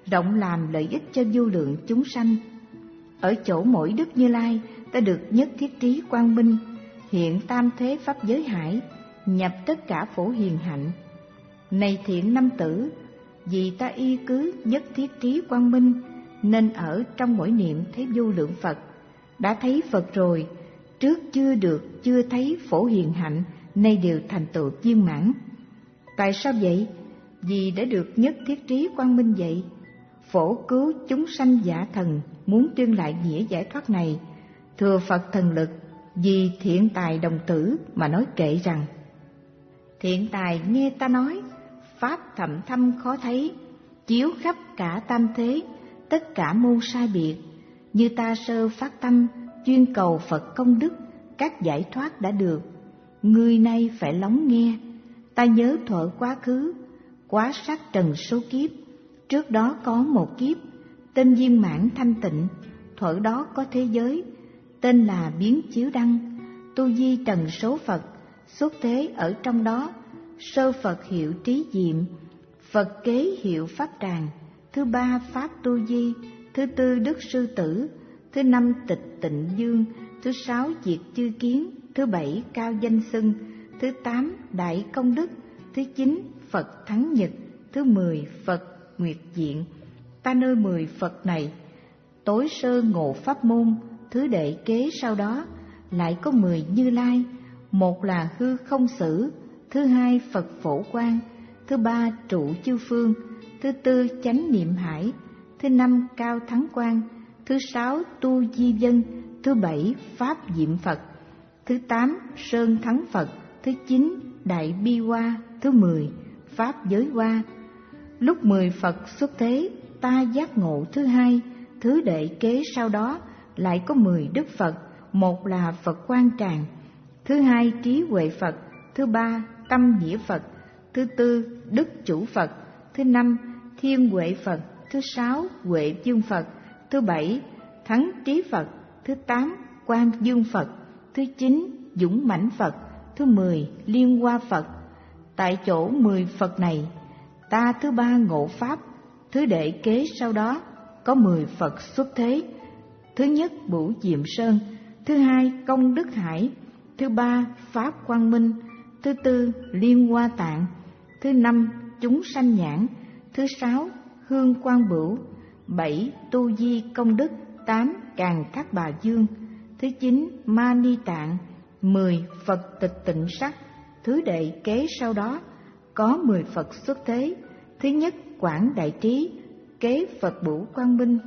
rộng làm lợi ích cho vô lượng chúng sanh. Ở chỗ mỗi Đức Như Lai, ta được nhất thiết trí quang minh, hiện tam thế pháp giới hải, nhập tất cả phổ hiền hạnh. Này thiện nam tử, vì ta y cứ nhất thiết trí quang minh, nên ở trong mỗi niệm thấy vô lượng Phật. Đã thấy Phật rồi, trước chưa được, chưa thấy phổ hiền hạnh, nay đều thành tựu viên mãn. Tại sao vậy? Vì đã được nhất thiết trí quang minh vậy. Phổ cứu chúng sanh giả thần, muốn tuyên lại nghĩa giải thoát này, thừa Phật thần lực, vì thiện tài đồng tử mà nói kệ rằng: thiện tài nghe ta nói, pháp thậm thâm khó thấy, chiếu khắp cả tam thế, tất cả môn sai biệt. Như ta sơ phát tâm, chuyên cầu Phật công đức, các giải thoát đã được. Ngươi nay phải lắng nghe, ta nhớ thuở quá khứ, quá sát trần số kiếp. Trước đó có một kiếp, tên viên mãn thanh tịnh, thuở đó có thế giới, tên là biến chiếu đăng, tu di trần số Phật, xuất thế ở trong đó. Sơ Phật hiệu trí diệm, Phật kế hiệu pháp tràng, thứ ba pháp tu di, thứ tư đức sư tử, thứ năm tịch tịnh dương, thứ sáu diệt chư kiến, thứ bảy cao danh xưng, thứ tám đại công đức, thứ chín Phật thắng nhật, thứ mười Phật nguyệt diện. Ta nơi mười Phật này, tối sơ ngộ pháp môn, thứ đệ kế sau đó lại có mười Như Lai. Một là hư không sử, thứ hai Phật phổ quang, thứ ba trụ chư phương, thứ tư chánh niệm hải, thứ năm cao thắng quang, thứ sáu tu di dân, thứ bảy pháp diệm Phật, thứ tám sơn thắng Phật, thứ chín đại bi hoa, thứ mười pháp giới hoa. Lúc mười Phật xuất thế, ta giác ngộ thứ hai, thứ đệ kế sau đó lại có mười đức Phật. Một là Phật quan tràng, thứ hai trí huệ Phật, thứ ba tâm nghĩa Phật, thứ tư đức chủ Phật, thứ năm thiên huệ Phật, thứ sáu huệ dương Phật, thứ bảy thắng trí Phật, thứ tám quan dương Phật, thứ chín dũng mãnh Phật, thứ mười liên hoa Phật. Tại chỗ mười Phật này, ta thứ ba ngộ pháp, thứ đệ kế sau đó có mười Phật xuất thế. Thứ nhất Bửu Diệm Sơn, thứ hai Công Đức Hải, thứ ba Pháp Quang Minh, thứ tư Liên Hoa Tạng, thứ năm Chúng Sanh Nhãn, thứ sáu Hương Quang Bửu, bảy Tu Di Công Đức, tám Càn Thác Bà Dương, thứ chín Ma Ni Tạng, mười Phật Tịch Tịnh Sắc. Thứ đệ kế sau đó có mười Phật xuất thế. Thứ nhất Quảng Đại Trí, kế Phật Bửu Quang Minh,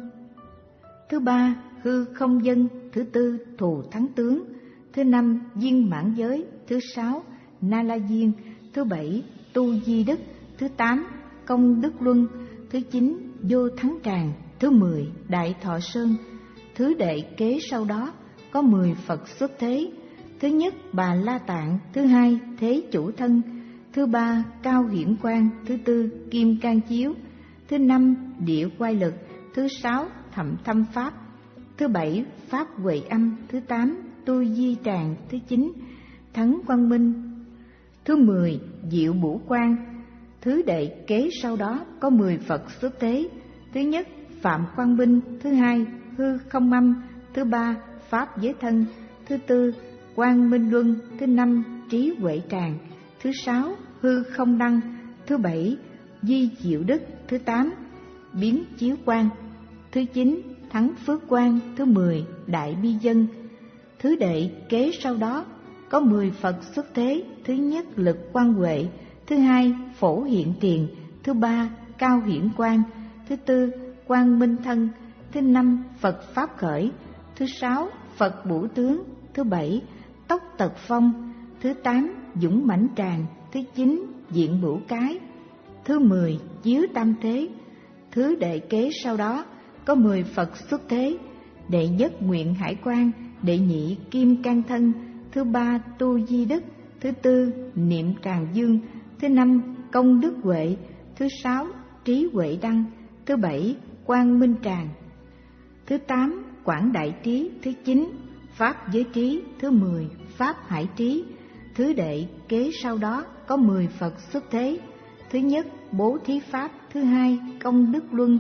thứ ba Hư Không Dân, thứ tư Thù Thắng Tướng, thứ năm Viên Mãn Giới, thứ sáu Na La Diên, thứ bảy Tu Di Đức, thứ tám Công Đức Luân, thứ chín Vô Thắng Tràng, thứ mười Đại Thọ Sơn. Thứ đệ kế sau đó có mười Phật xuất thế. Thứ nhất Bà La Tạng, thứ hai Thế Chủ Thân, thứ ba Cao Hiển Quang, thứ tư Kim Cang Chiếu, thứ năm Địa Quay Lực, thứ sáu Thậm Thâm Pháp, thứ bảy Pháp Huệ Âm, thứ tám Tu Di Tràng, thứ chín Thắng Quang Minh, thứ mười Diệu Bửu Quang. Thứ đệ kế sau đó có mười Phật xuất thế. Thứ nhất Phạm Quang Minh, thứ hai Hư Không Âm, thứ ba Pháp Giới Thân, thứ tư Quang Minh Luân, thứ năm Trí Huệ Tràng, thứ sáu Hư Không Đăng, thứ bảy Di Diệu Đức, thứ tám Biến Chiếu Quang, thứ chín Thắng Phước Quang, thứ mười Đại Bi Dân. Thứ đệ kế sau đó có mười Phật xuất thế. Thứ nhất Lực Quang Huệ, thứ hai Phổ Hiện Tiền, thứ ba Cao Hiển Quang, thứ tư Quang Minh Thân, thứ năm Phật Pháp Khởi, thứ sáu Phật Bửu Tướng, thứ bảy Tốc Tật Phong, thứ tám Dũng Mãnh Tràng, thứ chín Diện Bửu Cái, thứ mười Chiếu Tam Thế. Thứ đệ kế sau đó có mười Phật xuất thế. Đệ nhất Nguyện Hải Quang, đệ nhị Kim Cang Thân, thứ ba Tu Di Đức, thứ tư Niệm Tràng Dương, thứ năm Công Đức Huệ, thứ sáu Trí Huệ Đăng, thứ bảy Quang Minh Tràng, thứ tám Quảng Đại Trí, thứ chín Pháp Giới Trí, thứ mười Pháp Hải Trí. Thứ đệ kế sau đó có mười Phật xuất thế. Thứ nhất Bố Thí Pháp, thứ hai Công Đức Luân,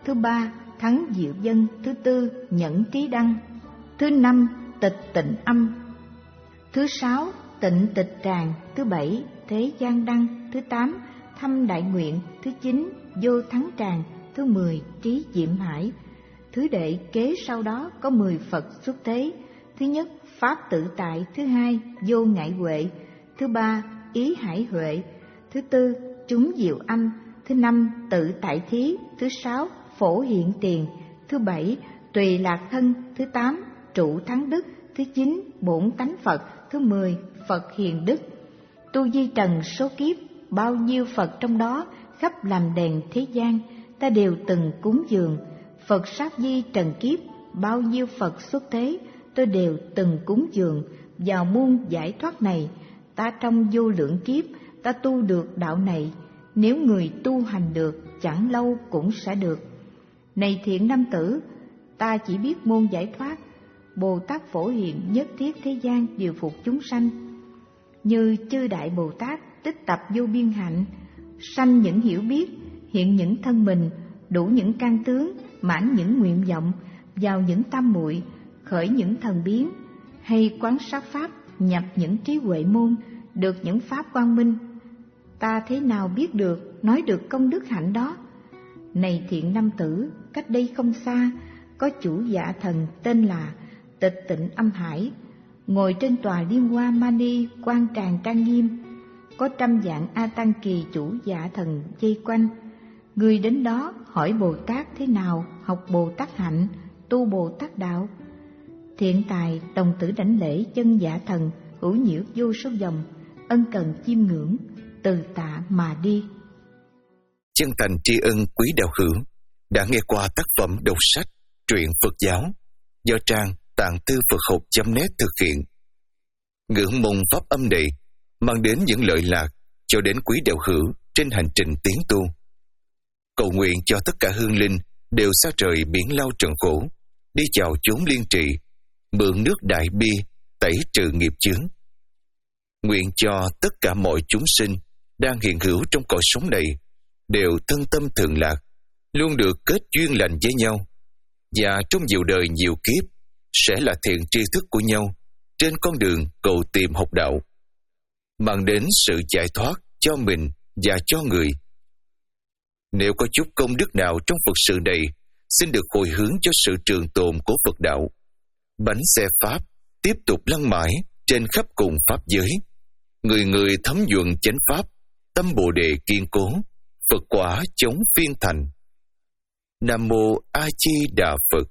thứ ba thắng diệu dân, thứ tư nhẫn trí đăng, thứ năm tịch tịnh âm, thứ sáu tịnh tịch tràng, thứ bảy thế gian đăng, thứ tám thâm đại nguyện, thứ chín vô thắng tràng, thứ mười trí diệm hải. Thứ đệ kế sau đó có mười Phật xuất thế. Thứ nhất pháp tự tại, thứ hai vô ngại huệ, thứ ba ý hải huệ, thứ tư chúng diệu âm, thứ năm tự tại thí, thứ sáu phổ hiện tiền, thứ bảy tùy lạc thân, thứ tám trụ thắng đức, thứ chín bổn tánh Phật, thứ mười Phật hiền đức. Tu di trần số kiếp, bao nhiêu Phật trong đó khắp làm đèn thế gian, ta đều từng cúng dường. Phật sát di trần kiếp, bao nhiêu Phật xuất thế, tôi đều từng cúng dường. Vào muôn giải thoát này, ta trong vô lượng kiếp, ta tu được đạo này. Nếu người tu hành được, chẳng lâu cũng sẽ được. Này thiện nam tử, ta chỉ biết môn giải thoát. Bồ Tát Phổ Hiện nhất thiết thế gian điều phục chúng sanh. Như chư đại Bồ Tát tích tập vô biên hạnh, sanh những hiểu biết, hiện những thân mình, đủ những căn tướng, mãn những nguyện vọng, vào những tam muội, khởi những thần biến, hay quán sát pháp, nhập những trí huệ môn, được những pháp quang minh. Ta thế nào biết được, nói được công đức hạnh đó? Này thiện nam tử, cách đây không xa, có chủ dạ thần tên là Tịch Tịnh Âm Hải, ngồi trên tòa Liên Hoa Mani quan tràng trang nghiêm, có trăm vạn A Tăng Kỳ chủ dạ thần vây quanh. Người đến đó hỏi Bồ Tát thế nào học Bồ Tát hạnh, tu Bồ Tát đạo. Thiện tài đồng tử đảnh lễ chân dạ thần, hữu nhiễu vô số vòng, ân cần chiêm ngưỡng, từ tạ mà đi. Chân thành tri ân quý đạo hữu đã nghe qua tác phẩm đọc sách truyện Phật giáo do trang tạng tư Phật học chấm net thực hiện. Ngưỡng mong pháp âm này mang đến những lợi lạc cho đến quý đạo hữu trên hành trình tiến tu. Cầu nguyện cho tất cả hương linh đều xa rời biển lao trần khổ, đi vào chốn liên trị, mượn nước đại bi tẩy trừ nghiệp chướng. Nguyện cho tất cả mọi chúng sinh đang hiện hữu trong cõi sống này đều thân tâm thượng lạc, luôn được kết duyên lành với nhau, và trong nhiều đời nhiều kiếp sẽ là thiện tri thức của nhau trên con đường cầu tìm học đạo, mang đến sự giải thoát cho mình và cho người. Nếu có chút công đức nào trong Phật sự này, xin được hồi hướng cho sự trường tồn của Phật đạo. Bánh xe Pháp tiếp tục lăn mãi trên khắp cùng Pháp giới. Người người thấm nhuận chánh Pháp, tâm Bồ Đề kiên cố, Phật quả chống phiên thành. Nam Mô A Di Đà Phật.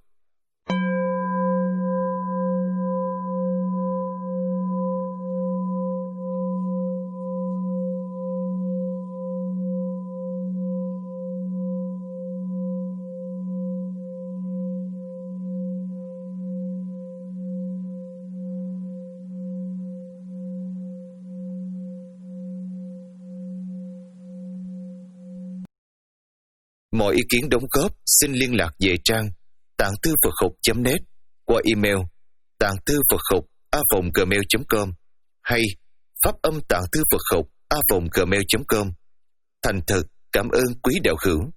Mọi ý kiến đóng góp xin liên lạc về trang tạng tư Phật học chấm net qua email tạng tư Phật học a vòng gmail chấm com hay pháp âm tạng tư Phật học a vòng gmail chấm com. Thành thật cảm ơn quý đạo hữu.